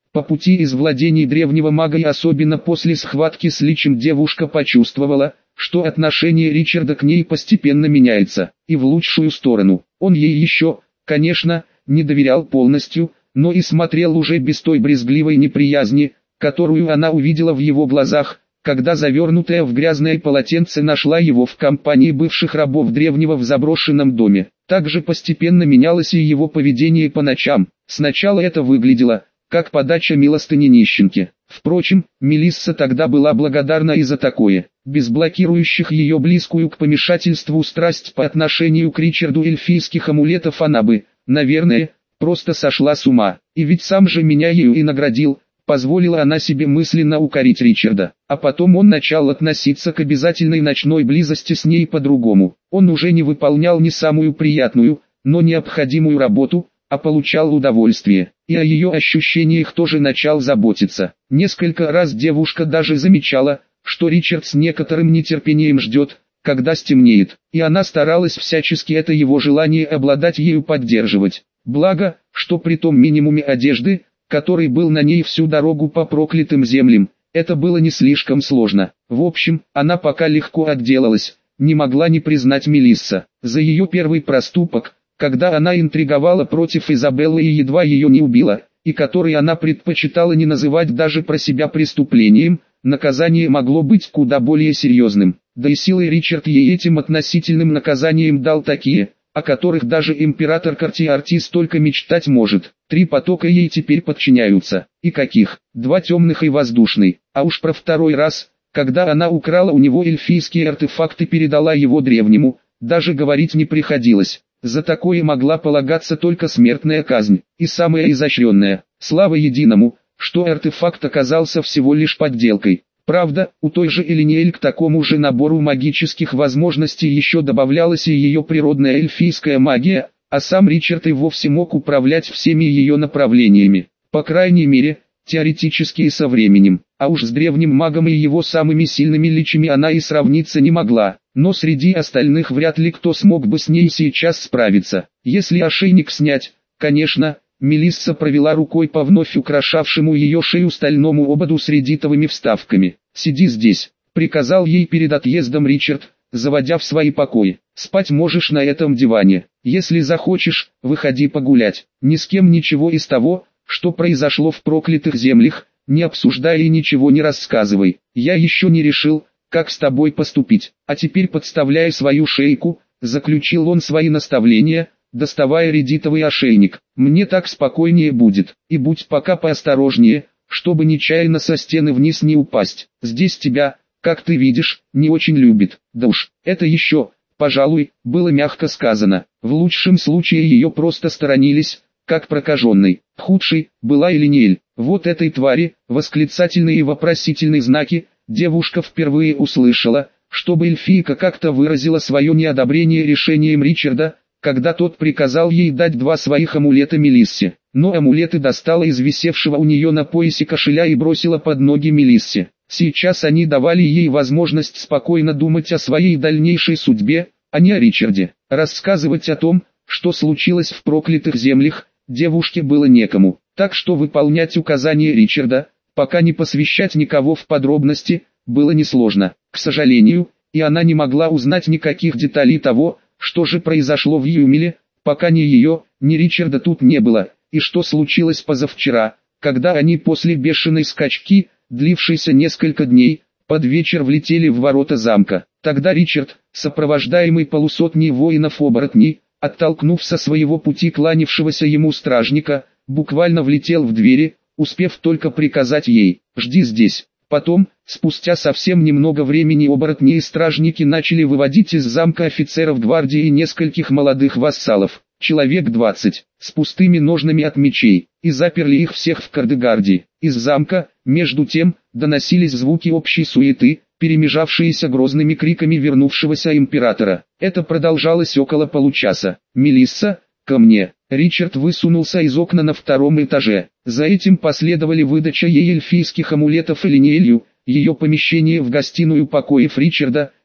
По пути из владений древнего мага и особенно после схватки с Личем девушка почувствовала, что отношение Ричарда к ней постепенно меняется, и в лучшую сторону. Он ей еще, конечно, не доверял полностью, но и смотрел уже без той брезгливой неприязни, которую она увидела в его глазах, когда завернутая в грязное полотенце нашла его в компании бывших рабов древнего в заброшенном доме. Также постепенно менялось и его поведение по ночам. Сначала это выглядело как подача милостыни нищенке. Впрочем, Мелисса тогда была благодарна и за такое. Без блокирующих ее близкую к помешательству страсть по отношению к Ричарду эльфийских амулетов она бы, наверное, просто сошла с ума. И ведь сам же меня ею и наградил, позволила она себе мысленно укорить Ричарда. А потом он начал относиться к обязательной ночной близости с ней по-другому. Он уже не выполнял не самую приятную, но необходимую работу, а получал удовольствие, и о ее ощущениях тоже начал заботиться. Несколько раз девушка даже замечала, что Ричард с некоторым нетерпением ждет, когда стемнеет, и она старалась всячески это его желание обладать ею поддерживать. Благо, что при том минимуме одежды, который был на ней всю дорогу по проклятым землям, это было не слишком сложно. В общем, она пока легко отделалась, не могла не признать Мелисса за ее первый проступок, когда она интриговала против Изабеллы и едва ее не убила, и который она предпочитала не называть даже про себя преступлением. Наказание могло быть куда более серьезным, да и силой Ричард ей этим относительным наказанием дал такие, о которых даже император Картиартис только мечтать может. 3 потока ей теперь подчиняются, и каких? 2 темных и воздушный, а уж про второй раз, когда она украла у него эльфийские артефакты и передала его древнему, даже говорить не приходилось. За такое могла полагаться только смертная казнь, и самая изощренная. Слава единому, что артефакт оказался всего лишь подделкой. Правда, у той же Элиниэль к такому же набору магических возможностей еще добавлялась и ее природная эльфийская магия, а сам Ричард и вовсе мог управлять всеми ее направлениями. По крайней мере, теоретически и со временем. А уж с древним магом и его самыми сильными личами она и сравниться не могла. Но среди остальных вряд ли кто смог бы с ней сейчас справиться. Если ошейник снять, конечно. Мелисса провела рукой по вновь украшавшему ее шею стальному ободу с редитовыми вставками. «Сиди здесь», — приказал ей перед отъездом Ричард, заводя в свои покои. «Спать можешь на этом диване. Если захочешь, выходи погулять. Ни с кем ничего из того, что произошло в проклятых землях, не обсуждай и ничего не рассказывай. Я еще не решил, как с тобой поступить. А теперь подставляй свою шейку», — заключил он свои наставления, доставая редитовый ошейник. «Мне так спокойнее будет, и будь пока поосторожнее, чтобы нечаянно со стены вниз не упасть. Здесь тебя, как ты видишь, не очень любит. Да уж, это еще, пожалуй, было мягко сказано. В лучшем случае ее просто сторонились, как прокаженной. Худшей была Элиниэль. Вот этой твари, восклицательные и вопросительные знаки, девушка впервые услышала, чтобы эльфийка как-то выразила свое неодобрение решением Ричарда, когда тот приказал ей дать 2 своих амулета Мелиссе. Но амулеты достала из висевшего у нее на поясе кошеля и бросила под ноги Мелиссе. Сейчас они давали ей возможность спокойно думать о своей дальнейшей судьбе, а не о Ричарде. Рассказывать о том, что случилось в проклятых землях, девушке было некому. Так что выполнять указания Ричарда, пока не посвящать никого в подробности, было несложно. К сожалению, и она не могла узнать никаких деталей того, что же произошло в Юмеле, пока ни ее, ни Ричарда тут не было, и что случилось позавчера, когда они после бешеной скачки, длившейся несколько дней, под вечер влетели в ворота замка. Тогда Ричард, сопровождаемый полусотней воинов-оборотней, оттолкнув со своего пути кланявшегося ему стражника, буквально влетел в двери, успев только приказать ей «жди здесь». Потом, спустя совсем немного времени оборотни и стражники начали выводить из замка офицеров гвардии и нескольких молодых вассалов, человек 20, с пустыми ножнами от мечей, и заперли их всех в Кардегарде. Из замка, между тем, доносились звуки общей суеты, перемежавшиеся грозными криками вернувшегося императора. Это продолжалось около получаса. «Мелисса, ко мне!» Ричард высунулся из окна на 2-м этаже. За этим последовали выдача ей эльфийских амулетов Элиниэлью, ее помещение в гостиную покоев Ричарда,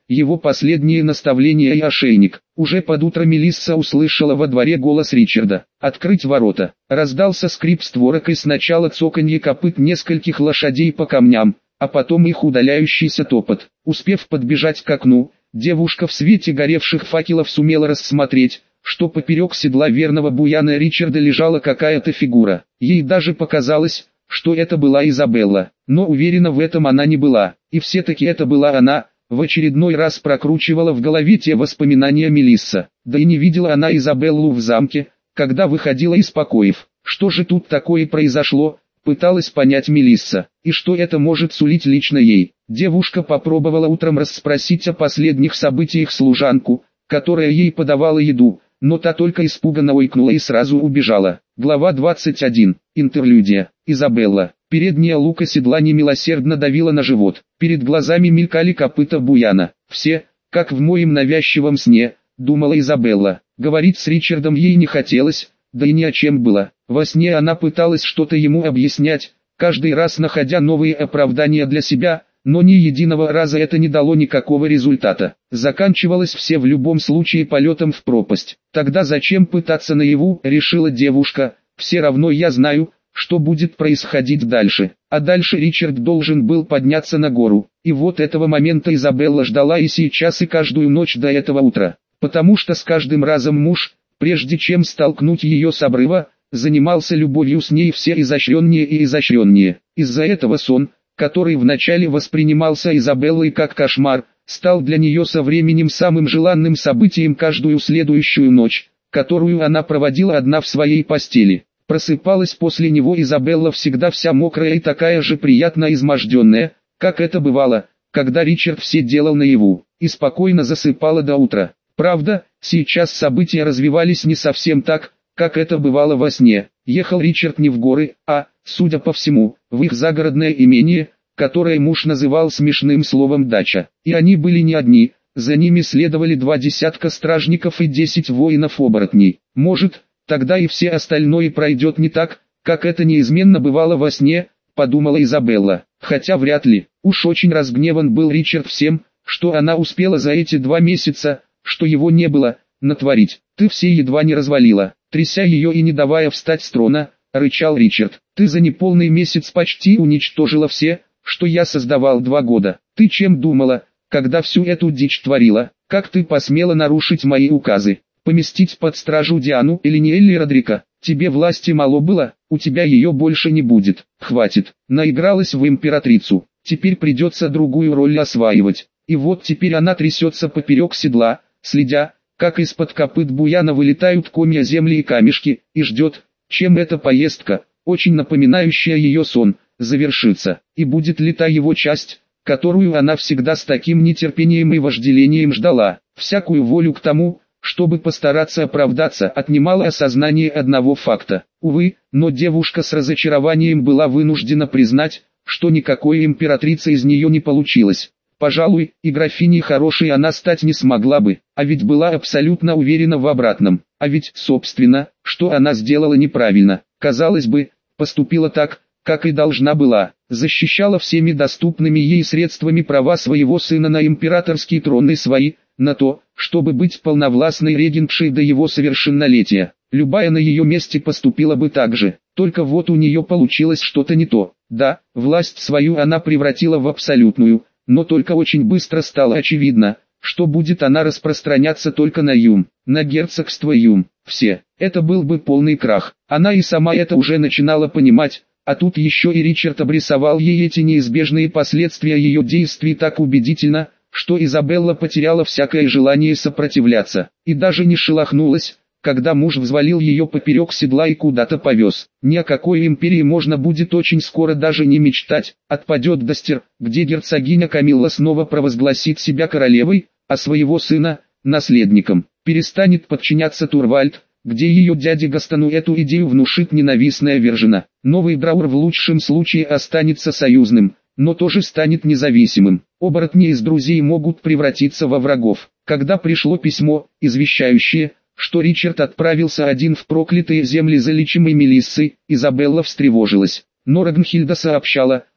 его последние наставления и ошейник. Уже под утро Мелисса услышала во дворе голос Ричарда. «Открыть ворота!» Раздался скрип створок и сначала цоканье копыт нескольких лошадей по камням, а потом их удаляющийся топот. Успев подбежать к окну, девушка в свете горевших факелов сумела рассмотреть, что поперек седла верного буяна Ричарда лежала какая-то фигура. Ей даже показалось, что это была Изабелла, но уверена в этом она не была, и все-таки это была она. В очередной раз прокручивала в голове те воспоминания Мелисса, да и не видела она Изабеллу в замке, когда выходила из покоев. Что же тут такое произошло, пыталась понять Мелисса, и что это может сулить лично ей. Девушка попробовала утром расспросить о последних событиях служанку, которая ей подавала еду, но та только испуганно ойкнула и сразу убежала. Глава 21. Интерлюдия. Изабелла. Передняя лука седла немилосердно давила на живот. Перед глазами мелькали копыта буяна. Все, как в моем навязчивом сне, думала Изабелла. Говорить с Ричардом ей не хотелось, да и ни о чем было. Во сне она пыталась что-то ему объяснять, каждый раз находя новые оправдания для себя, но ни единого раза это не дало никакого результата. Заканчивалось все в любом случае полетом в пропасть. Тогда зачем пытаться наяву, решила девушка, все равно я знаю, что будет происходить дальше. А дальше Ричард должен был подняться на гору. И вот этого момента Изабелла ждала и сейчас, и каждую ночь до этого утра. Потому что с каждым разом муж, прежде чем столкнуть ее с обрыва, занимался любовью с ней все изощреннее и изощреннее. Из-за этого сон, который вначале воспринимался Изабеллой как кошмар, стал для нее со временем самым желанным событием каждую следующую ночь, которую она проводила одна в своей постели. Просыпалась после него Изабелла всегда вся мокрая и такая же приятно изможденная, как это бывало, когда Ричард все делал наяву, и спокойно засыпала до утра. Правда, сейчас события развивались не совсем так, как это бывало во сне. Ехал Ричард не в горы, а, судя по всему, в их загородное имение, которое муж называл смешным словом «дача». И они были не одни, за ними следовали 2 десятка стражников и 10 воинов-оборотней. Может, тогда и все остальное пройдет не так, как это неизменно бывало во сне, подумала Изабелла. Хотя вряд ли, уж очень разгневан был Ричард всем, что она успела за эти 2 месяца, что его не было, натворить. «Ты все едва не развалила», тряся ее и не давая встать с трона, рычал Ричард. «Ты за неполный месяц почти уничтожила все, что я создавал 2 года. Ты чем думала, когда всю эту дичь творила? Как ты посмела нарушить мои указы? Поместить под стражу Диану или Ниэлли Родрика? Тебе власти мало было, у тебя ее больше не будет. Хватит, наигралась в императрицу, теперь придется другую роль осваивать». И вот теперь она трясется поперек седла, следя, как из-под копыт буяна вылетают комья земли и камешки, и ждет, чем эта поездка, очень напоминающая ее сон, завершится, и будет ли та его часть, которую она всегда с таким нетерпением и вожделением ждала. Всякую волю к тому, чтобы постараться оправдаться, отнимало осознание одного факта. Увы, но девушка с разочарованием была вынуждена признать, что никакой императрицы из нее не получилось. Пожалуй, и графиней хорошей она стать не смогла бы, а ведь была абсолютно уверена в обратном. А ведь, собственно, что она сделала неправильно. Казалось бы, поступила так, как и должна была, защищала всеми доступными ей средствами права своего сына на императорский трон и свои, на то, чтобы быть полновластной регентшей до его совершеннолетия. Любая на ее месте поступила бы так же, только вот у нее получилось что-то не то. Да, власть свою она превратила в абсолютную, но только очень быстро стало очевидно, что будет она распространяться только на Юм, на герцогство Юм. Все, это был бы полный крах. Она и сама это уже начинала понимать, а тут еще и Ричард обрисовал ей эти неизбежные последствия ее действий так убедительно, что Изабелла потеряла всякое желание сопротивляться, и даже не шелохнулась, когда муж взвалил ее поперек седла и куда-то повез. Ни о какой империи можно будет очень скоро даже не мечтать. Отпадет Достер, где герцогиня Камилла снова провозгласит себя королевой, а своего сына – наследником. Перестанет подчиняться Турвальд, где ее дяде Гастону эту идею внушит ненавистная Вержина. Новый Драур в лучшем случае останется союзным, но тоже станет независимым. Оборотни из друзей могут превратиться во врагов. Когда пришло письмо, извещающее, что Ричард отправился один в проклятые земли за лечимой Мелиссой, Изабелла встревожилась. Но Рагнхильда сообщала,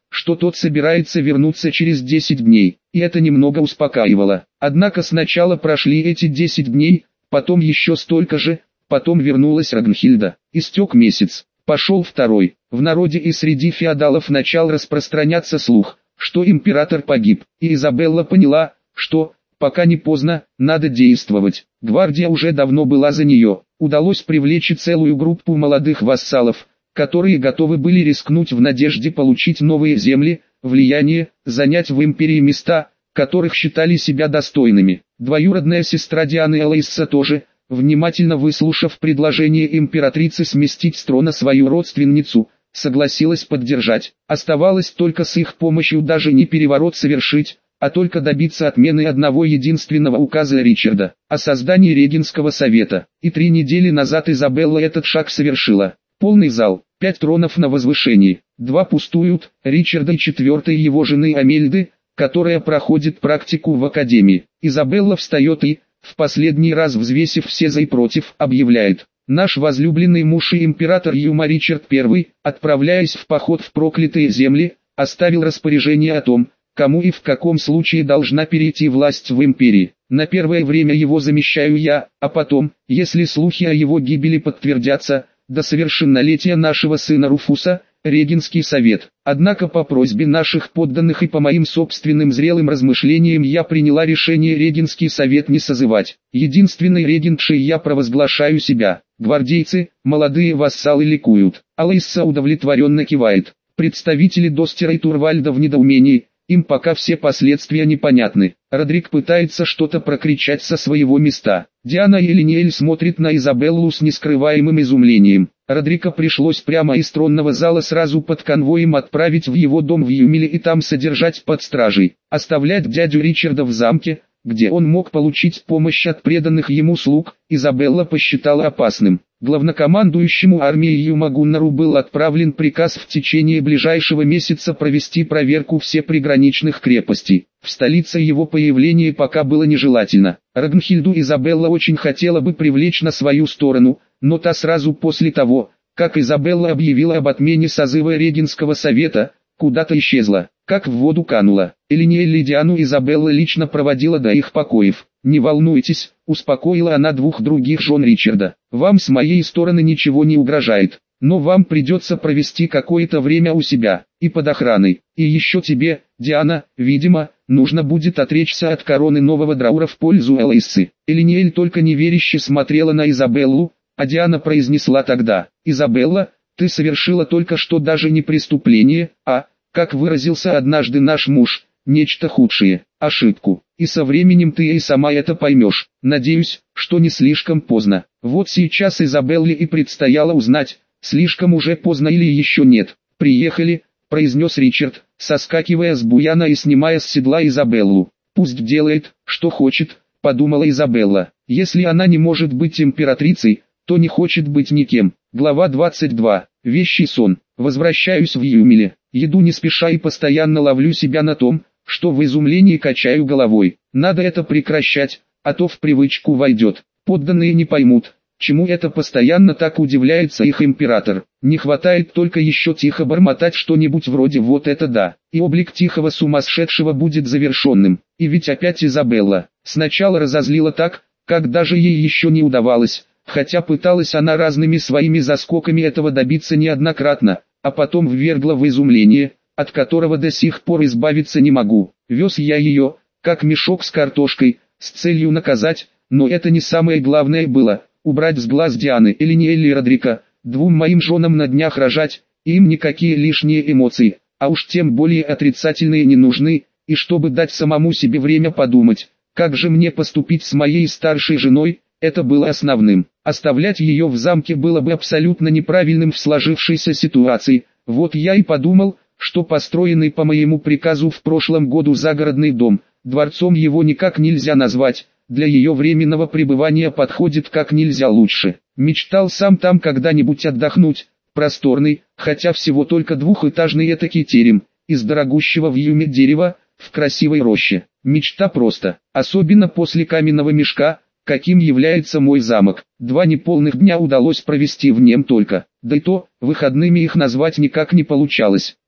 что тот собирается вернуться через 10 дней, и это немного успокаивало. Однако сначала прошли эти 10 дней, потом еще столько же, потом вернулась Рагнхильда. Истек месяц, пошел второй. В народе и среди феодалов начал распространяться слух, что император погиб, и Изабелла поняла, что, пока не поздно, надо действовать. Гвардия уже давно была за нее. Удалось привлечь целую группу молодых вассалов, которые готовы были рискнуть в надежде получить новые земли, влияние, занять в империи места, которых считали себя достойными. Двоюродная сестра Дианы Элоисса тоже, внимательно выслушав предложение императрицы сместить с трона свою родственницу, согласилась поддержать. Оставалось только с их помощью даже не переворот совершить, а только добиться отмены одного единственного указа Ричарда о создании Регенского совета. И 3 недели назад Изабелла этот шаг совершила. Полный зал, 5 тронов на возвышении, 2 пустуют, Ричарда и 4-й его жены Амельды, которая проходит практику в академии. Изабелла встает и, в последний раз взвесив все за и против, объявляет: «Наш возлюбленный муж и император Юма Ричард I, отправляясь в поход в проклятые земли, оставил распоряжение о том, кому и в каком случае должна перейти власть в империи. На первое время его замещаю я, а потом, если слухи о его гибели подтвердятся, до совершеннолетия нашего сына Руфуса, Регенский совет. Однако по просьбе наших подданных и по моим собственным зрелым размышлениям я приняла решение Регенский совет не созывать. Единственной регентшей я провозглашаю себя». Гвардейцы, молодые вассалы ликуют. Алайса удовлетворенно кивает. Представители Достера и Турвальда в недоумении. Им пока все последствия непонятны. Родрик пытается что-то прокричать со своего места. Диана и Элиниэль смотрят на Изабеллу с нескрываемым изумлением. Родрика пришлось прямо из тронного зала сразу под конвоем отправить в его дом в Юмиле и там содержать под стражей. Оставлять дядю Ричарда в замке, где он мог получить помощь от преданных ему слуг, Изабелла посчитала опасным. Главнокомандующему армией Юма Гуннару был отправлен приказ в течение ближайшего месяца провести проверку всех приграничных крепостей. В столице его появление пока было нежелательно. Рагнхильду Изабелла очень хотела бы привлечь на свою сторону, но та сразу после того, как Изабелла объявила об отмене созыва Регенского совета, куда-то исчезла, как в воду канула. Элиниэль и Диану Изабелла лично проводила до их покоев. «Не волнуйтесь», — успокоила она 2 других жен Ричарда. «Вам с моей стороны ничего не угрожает, но вам придется провести какое-то время у себя, и под охраной. И еще тебе, Диана, видимо, нужно будет отречься от короны нового Драура в пользу Элайсы». Элиниэль только неверяще смотрела на Изабеллу, а Диана произнесла тогда: «Изабелла, ты совершила только что даже не преступление, а, как выразился однажды наш муж, нечто худшее, ошибку. И со временем ты и сама это поймешь. Надеюсь, что не слишком поздно». Вот сейчас Изабелле и предстояло узнать, слишком уже поздно или еще нет. «Приехали», — произнес Ричард, соскакивая с буяна и снимая с седла Изабеллу. «Пусть делает, что хочет», — подумала Изабелла. «Если она не может быть императрицей, то не хочет быть никем». Глава 22. Вещий сон. Возвращаюсь в Юмиле. Еду не спеша и постоянно ловлю себя на том, что в изумлении качаю головой. Надо это прекращать, а то в привычку войдет. Подданные не поймут, чему это постоянно так удивляется их император. Не хватает только еще тихо бормотать что-нибудь вроде «вот это да», и облик тихого сумасшедшего будет завершенным. И ведь опять Изабелла. Сначала разозлила так, как даже ей еще не удавалось, хотя пыталась она разными своими заскоками этого добиться неоднократно, а потом ввергла в изумление, от которого до сих пор избавиться не могу. Вез я ее, как мешок с картошкой, с целью наказать, но это не самое главное было, убрать с глаз Дианы, Элиниэль и Родрика, 2 моим женам на днях рожать, им никакие лишние эмоции, а уж тем более отрицательные не нужны, и чтобы дать самому себе время подумать, как же мне поступить с моей старшей женой, это было основным. Оставлять ее в замке было бы абсолютно неправильным в сложившейся ситуации. Вот я и подумал, что построенный по моему приказу в прошлом году загородный дом, дворцом его никак нельзя назвать, для ее временного пребывания подходит как нельзя лучше. Мечтал сам там когда-нибудь отдохнуть, просторный, хотя всего только 2-этажный этакий терем, из дорогущего в Юме дерева, в красивой роще. Мечта просто, особенно после каменного мешка, каким является мой замок. 2 неполных дня удалось провести в нем только, да и то, выходными их назвать никак не получалось.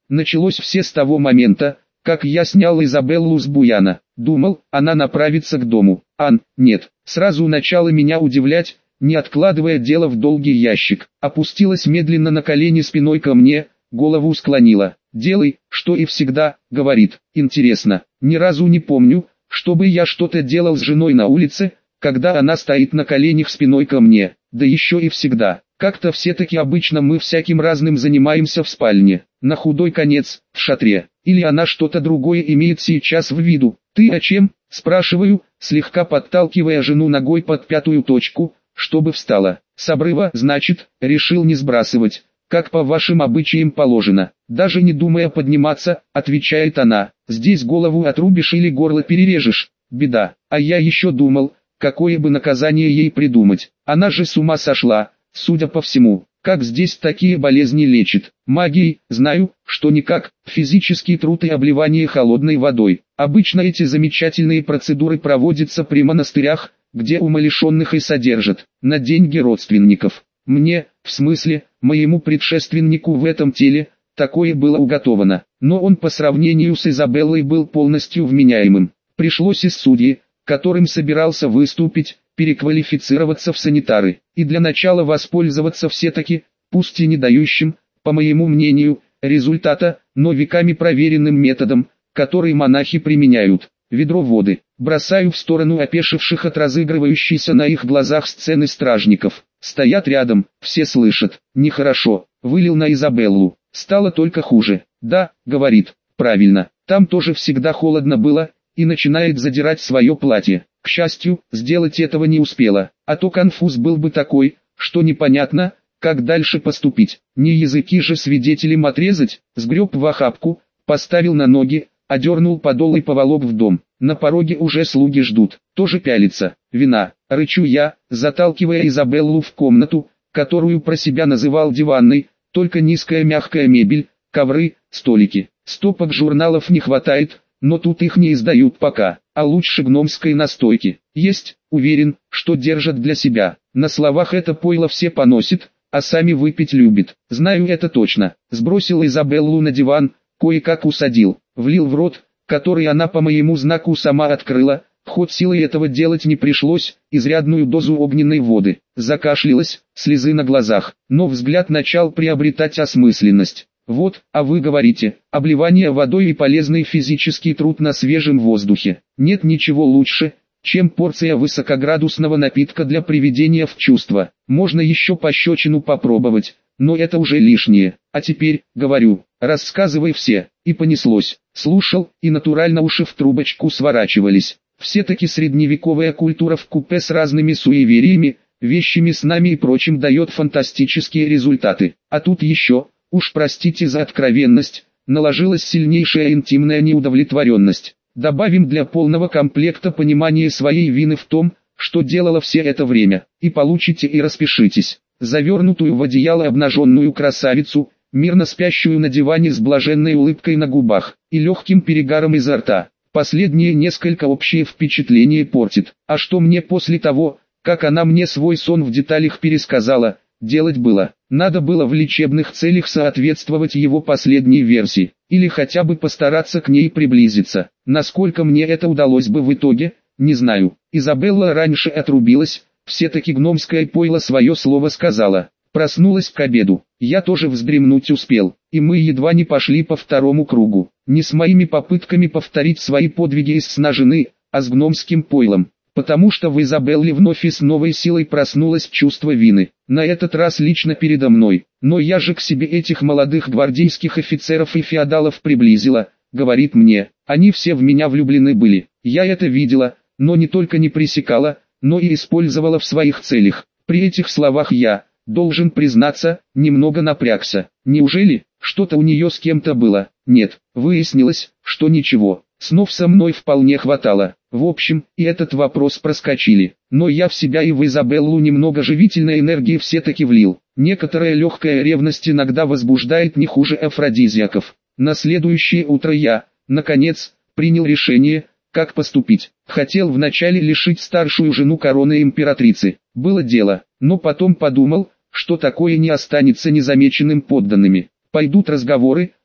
Началось все с того момента, как я снял Изабеллу с буяна. Думал, она направится к дому. Нет. Сразу начало меня удивлять, не откладывая дело в долгий ящик. Опустилась медленно на колени спиной ко мне, голову склонила. «Делай, что и всегда», — говорит. Интересно, ни разу не помню, чтобы я что-то делал с женой на улице, когда она стоит на коленях спиной ко мне. Да еще и всегда. Как-то все-таки обычно мы всяким разным занимаемся в спальне. На худой конец, в шатре. Или она что-то другое имеет сейчас в виду. «Ты о чем?» – спрашиваю, слегка подталкивая жену ногой под пятую точку, чтобы встала. «С обрыва, значит, решил не сбрасывать, как по вашим обычаям положено». «Даже не думая подниматься», – отвечает она. «Здесь голову отрубишь или горло перережешь. Беда. А я еще думал, какое бы наказание ей придумать. Она же с ума сошла, судя по всему. Как здесь такие болезни лечат? Магией, знаю, что никак, физический труд и обливание холодной водой. Обычно эти замечательные процедуры проводятся при монастырях, где умалишенных и содержат, на деньги родственников. Мне, в смысле, моему предшественнику в этом теле, такое было уготовано. Но он по сравнению с Изабеллой был полностью вменяемым. Пришлось из судьи, которым собирался выступить, переквалифицироваться в санитары, и для начала воспользоваться все-таки, пусть и не дающим, по моему мнению, результата, но веками проверенным методом, который монахи применяют. Ведро воды. Бросаю в сторону опешивших от разыгрывающейся на их глазах сцены стражников. Стоят рядом, все слышат. Нехорошо. Вылил на Изабеллу. Стало только хуже. «Да», — говорит, — «правильно. Там тоже всегда холодно было», и начинает задирать свое платье. К счастью, сделать этого не успела, а то конфуз был бы такой, что непонятно, как дальше поступить. Не языки же свидетелям отрезать, сгреб в охапку, поставил на ноги, одернул подол и поволок в дом. На пороге уже слуги ждут, тоже пялятся. «Вина», — рычу я, заталкивая Изабеллу в комнату, которую про себя называл диванной, только низкая мягкая мебель, ковры, столики. Стопок журналов не хватает, но тут их не издают пока, а лучше гномской настойки. Есть, уверен, что держат для себя. На словах это пойло все поносит, а сами выпить любит. Знаю это точно. Сбросил Изабеллу на диван, кое-как усадил, влил в рот, который она по моему знаку сама открыла, хоть силой этого делать не пришлось, изрядную дозу огненной воды. Закашлялась, слезы на глазах, но взгляд начал приобретать осмысленность. «Вот, а вы говорите, обливание водой и полезный физический труд на свежем воздухе. Нет ничего лучше, чем порция высокоградусного напитка для приведения в чувство. Можно еще пощечину попробовать, но это уже лишнее. А теперь, говорю, рассказывай все». И понеслось. Слушал, и натурально уши в трубочку сворачивались. Все-таки средневековая культура вкупе с разными суевериями, вещими снами и прочим дает фантастические результаты. А тут еще... Уж простите за откровенность, наложилась сильнейшая интимная неудовлетворенность. Добавим для полного комплекта понимание своей вины в том, что делала все это время, и получите и распишитесь. Завернутую в одеяло обнаженную красавицу, мирно спящую на диване с блаженной улыбкой на губах, и легким перегаром изо рта. Последнее несколько общее впечатление портит. А что мне после того, как она мне свой сон в деталях пересказала, делать было? Надо было в лечебных целях соответствовать его последней версии, или хотя бы постараться к ней приблизиться. Насколько мне это удалось бы в итоге, не знаю. Изабелла раньше отрубилась, все-таки гномское пойло свое слово сказала. Проснулась к обеду, я тоже вздремнуть успел, и мы едва не пошли по второму кругу. Не с моими попытками повторить свои подвиги из сна жены, а с гномским пойлом. Потому что в Изабелле вновь и с новой силой проснулось чувство вины, на этот раз лично передо мной. Но я же к себе этих молодых гвардейских офицеров и феодалов приблизила, говорит мне, они все в меня влюблены были. Я это видела, но не только не пресекала, но и использовала в своих целях. При этих словах я, должен признаться, немного напрягся. Неужели, что-то у нее с кем-то было? Нет, выяснилось, что ничего. Снов со мной вполне хватало. В общем, и этот вопрос проскочили. Но я в себя и в Изабеллу немного живительной энергии все-таки влил. Некоторая легкая ревность иногда возбуждает не хуже афродизиаков. На следующее утро я, наконец, принял решение, как поступить. Хотел вначале лишить старшую жену короны императрицы. Было дело, но потом подумал, что такое не останется незамеченным подданными. Пойдут разговоры,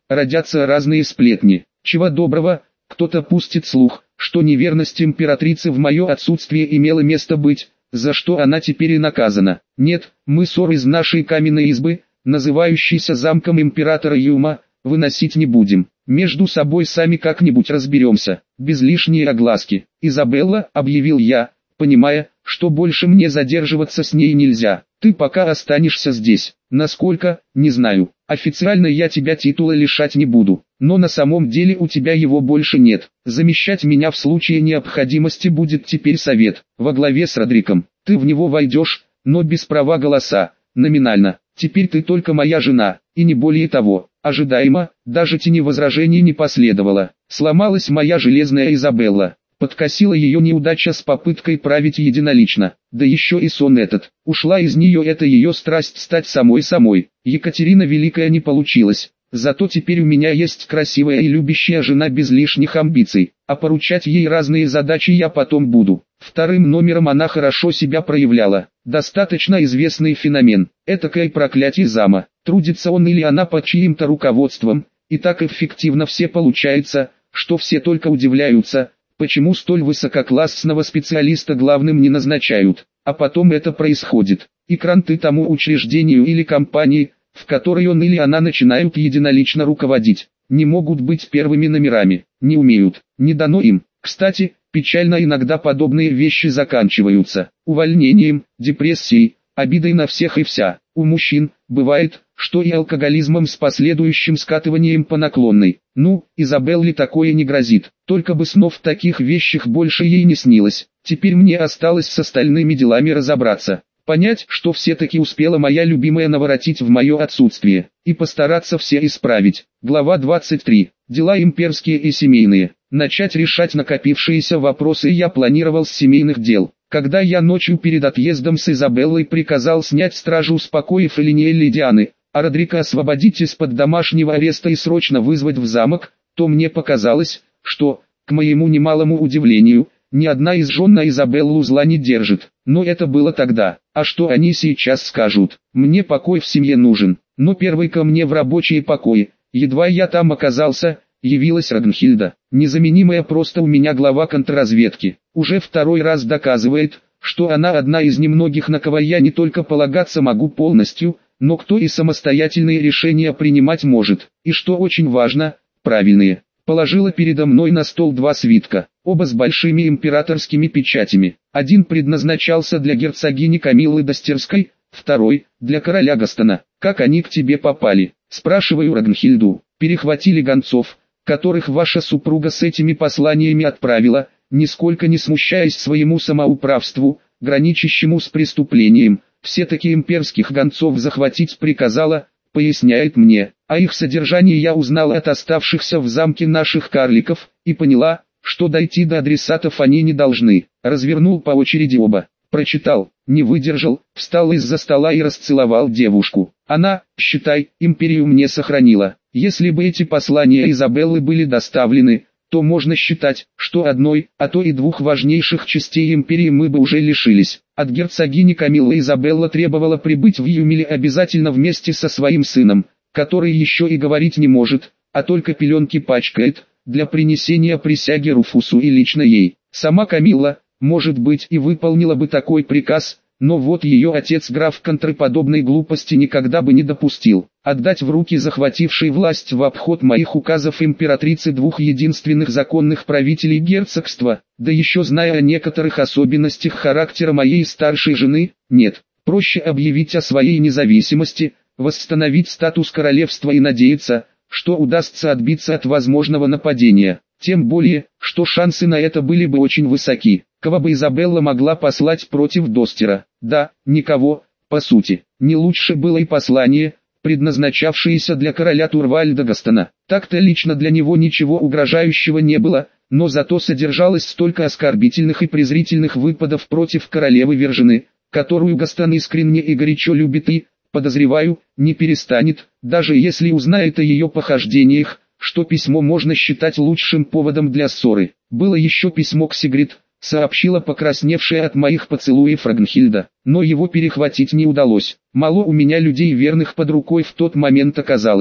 родятся разные сплетни. Чего доброго, кто-то пустит слух, что неверность императрицы в мое отсутствие имела место быть, за что она теперь и наказана. Нет, мы ссор из нашей каменной избы, называющейся замком императора Юма, выносить не будем. Между собой сами как-нибудь разберемся, без лишней огласки. «Изабелла», — объявил я, понимая, что больше мне задерживаться с ней нельзя. «Ты пока останешься здесь. Насколько, не знаю. Официально я тебя титула лишать не буду, но на самом деле у тебя его больше нет. Замещать меня в случае необходимости будет теперь совет, во главе с Родриком. Ты в него войдешь, но без права голоса, номинально. Теперь ты только моя жена, и не более того». Ожидаемо, даже тени возражений не последовало. Сломалась моя железная Изабелла. Подкосила ее неудача с попыткой править единолично. Да еще и сон этот. Ушла из нее эта ее страсть стать самой-самой. Екатерина Великая не получилось. Зато теперь у меня есть красивая и любящая жена без лишних амбиций. А поручать ей разные задачи я потом буду. Вторым номером она хорошо себя проявляла. Достаточно известный феномен. Этакое проклятие зама. Трудится он или она под чьим-то руководством, и так эффективно все получается, что все только удивляются, почему столь высококлассного специалиста главным не назначают, а потом это происходит. И кранты тому учреждению или компании, в которой он или она начинают единолично руководить, не могут быть первыми номерами, не умеют, не дано им. Кстати, печально иногда подобные вещи заканчиваются увольнением, депрессией, обидой на всех и вся. У мужчин, бывает, что и алкоголизмом с последующим скатыванием по наклонной. Ну, Изабелле такое не грозит, только бы снов в таких вещах больше ей не снилось. Теперь мне осталось с остальными делами разобраться. Понять, что все-таки успела моя любимая наворотить в мое отсутствие, и постараться все исправить. Глава 23. Дела имперские и семейные. Начать решать накопившиеся вопросы я планировал с семейных дел. Когда я ночью перед отъездом с Изабеллой приказал снять стражу, успокоив Элиниэль и Дианы, а Родрика освободить из-под домашнего ареста и срочно вызвать в замок, то мне показалось, что, к моему немалому удивлению, ни одна из жен на Изабеллу зла не держит. Но это было тогда. А что они сейчас скажут? Мне покой в семье нужен. Но первый ко мне в рабочие покои. Едва я там оказался, явилась Рагнхильда. Незаменимая просто у меня глава контрразведки. Уже второй раз доказывает, что она одна из немногих, на кого я не только полагаться могу полностью, но кто и самостоятельные решения принимать может. И что очень важно, правильные. Положила передо мной на стол два свитка, оба с большими императорскими печатями. Один предназначался для герцогини Камиллы Достерской, второй – для короля Гастона. «Как они к тебе попали?» – спрашиваю Рагнхильду. «Перехватили гонцов, которых ваша супруга с этими посланиями отправила, нисколько не смущаясь своему самоуправству, граничащему с преступлением. Все-таки имперских гонцов захватить приказала», поясняет мне, а их содержание я узнал от оставшихся в замке наших карликов, и поняла, что дойти до адресатов они не должны. Развернул по очереди оба, прочитал, не выдержал, встал из-за стола и расцеловал девушку. Она, считай, империю мне сохранила. Если бы эти послания Изабеллы были доставлены, то можно считать, что одной, а то и двух важнейших частей империи мы бы уже лишились. От герцогини Камиллы Изабелла требовала прибыть в Юмиле обязательно вместе со своим сыном, который еще и говорить не может, а только пеленки пачкает, для принесения присяги Руфусу и лично ей. Сама Камилла, может быть, и выполнила бы такой приказ, но вот ее отец граф контраподобной глупости никогда бы не допустил. Отдать в руки захватившей власть в обход моих указов императрицы двух единственных законных правителей герцогства, да еще зная о некоторых особенностях характера моей старшей жены, нет. Проще объявить о своей независимости, восстановить статус королевства и надеяться, что удастся отбиться от возможного нападения. Тем более, что шансы на это были бы очень высоки. Кого бы Изабелла могла послать против Достера? Да, никого, по сути. Не лучше было и послание, предназначавшееся для короля Турвальда Гастона. Так-то лично для него ничего угрожающего не было, но зато содержалось столько оскорбительных и презрительных выпадов против королевы Вержины, которую Гастон искренне и горячо любит и, подозреваю, не перестанет, даже если узнает о ее похождениях, что письмо можно считать лучшим поводом для ссоры. Было еще письмо к Сигрид, сообщила покрасневшая от моих поцелуев Рагнхильда, но его перехватить не удалось. Мало у меня людей верных под рукой в тот момент оказалось.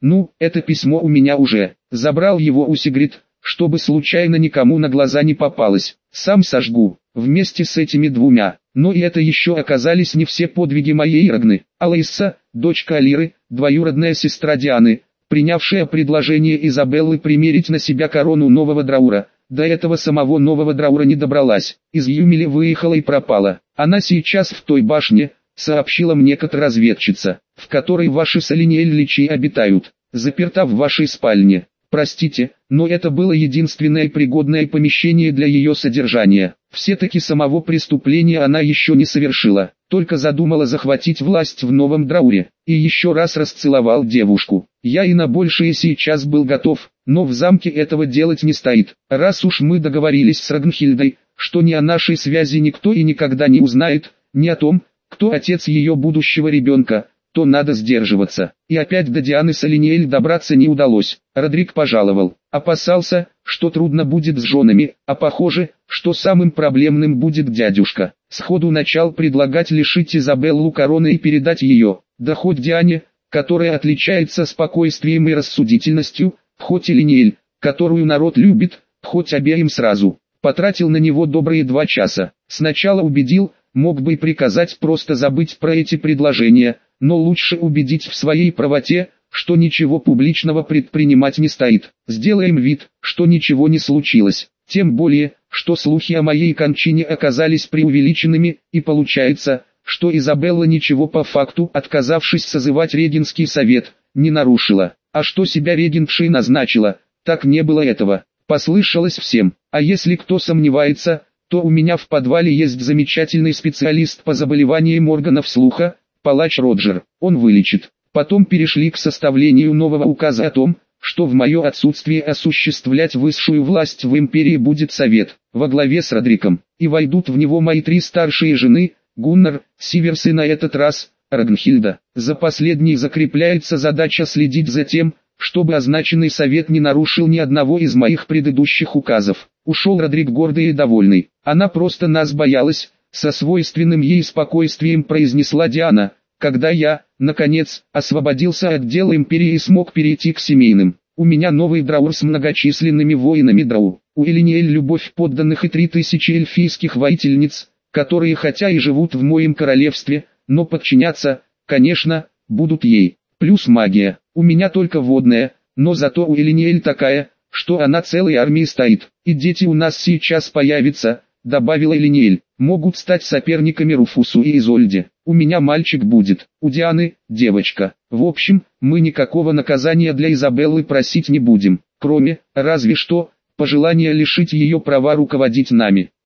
Ну, это письмо у меня уже. Забрал его у Сигрид, чтобы случайно никому на глаза не попалось. Сам сожгу, вместе с этими двумя. Но и это еще оказались не все подвиги моей Рагны. Алаисса, дочка Алиры, двоюродная сестра Дианы, принявшая предложение Изабеллы примерить на себя корону нового Драура, до этого самого нового Драура не добралась, из Юмили выехала и пропала. Она сейчас в той башне, сообщила мне контрразведчица, в которой ваши с Алиниэль личи обитают, заперта в вашей спальне. Простите, но это было единственное пригодное помещение для ее содержания. Все-таки самого преступления она еще не совершила, только задумала захватить власть в новом Драуре, и еще раз расцеловал девушку. Я и на большее сейчас был готов, но в замке этого делать не стоит. Раз уж мы договорились с Рагнхильдой, что ни о нашей связи никто и никогда не узнает, ни о том, кто отец ее будущего ребенка, то надо сдерживаться. И опять до Дианы с Алиниэль добраться не удалось. Родрик пожаловал. Опасался, что трудно будет с женами, а похоже, что самым проблемным будет дядюшка. Сходу начал предлагать лишить Изабеллу короны и передать ее, да хоть Диане, которая отличается спокойствием и рассудительностью, хоть Алиниэль, которую народ любит, хоть обеим сразу. Потратил на него добрые 2 часа. Сначала убедил, мог бы и приказать просто забыть про эти предложения, но лучше убедить в своей правоте, что ничего публичного предпринимать не стоит. Сделаем вид, что ничего не случилось. Тем более, что слухи о моей кончине оказались преувеличенными, и получается, что Изабелла ничего по факту, отказавшись созывать регентский совет, не нарушила. А что себя регентшей назначила, так не было этого. Послышалось всем. А если кто сомневается, то у меня в подвале есть замечательный специалист по заболеваниям органов слуха, палач Роджер. Он вылечит. Потом перешли к составлению нового указа о том, что в мое отсутствие осуществлять высшую власть в империи будет совет, во главе с Родриком, и войдут в него мои 3 старшие жены, Гуннар, Сиверс и на этот раз, Рагнхильда. За последней закрепляется задача следить за тем, чтобы означенный совет не нарушил ни одного из моих предыдущих указов. Ушел Родрик гордый и довольный. Она просто нас боялась, со свойственным ей спокойствием произнесла Диана, когда я, наконец, освободился от дел империи и смог перейти к семейным. У меня новый Драур с многочисленными воинами Драу. У Элиниэль любовь подданных и 3000 эльфийских воительниц, которые хотя и живут в моем королевстве, но подчиняться, конечно, будут ей. Плюс магия. У меня только водная, но зато у Элиниэль такая, что она целой армией стоит. И дети у нас сейчас появятся, добавила Элиниэль. Могут стать соперниками Руфусу и Изольде. У меня мальчик будет, у Дианы – девочка. В общем, мы никакого наказания для Изабеллы просить не будем, кроме, разве что, пожелания лишить ее права руководить нами.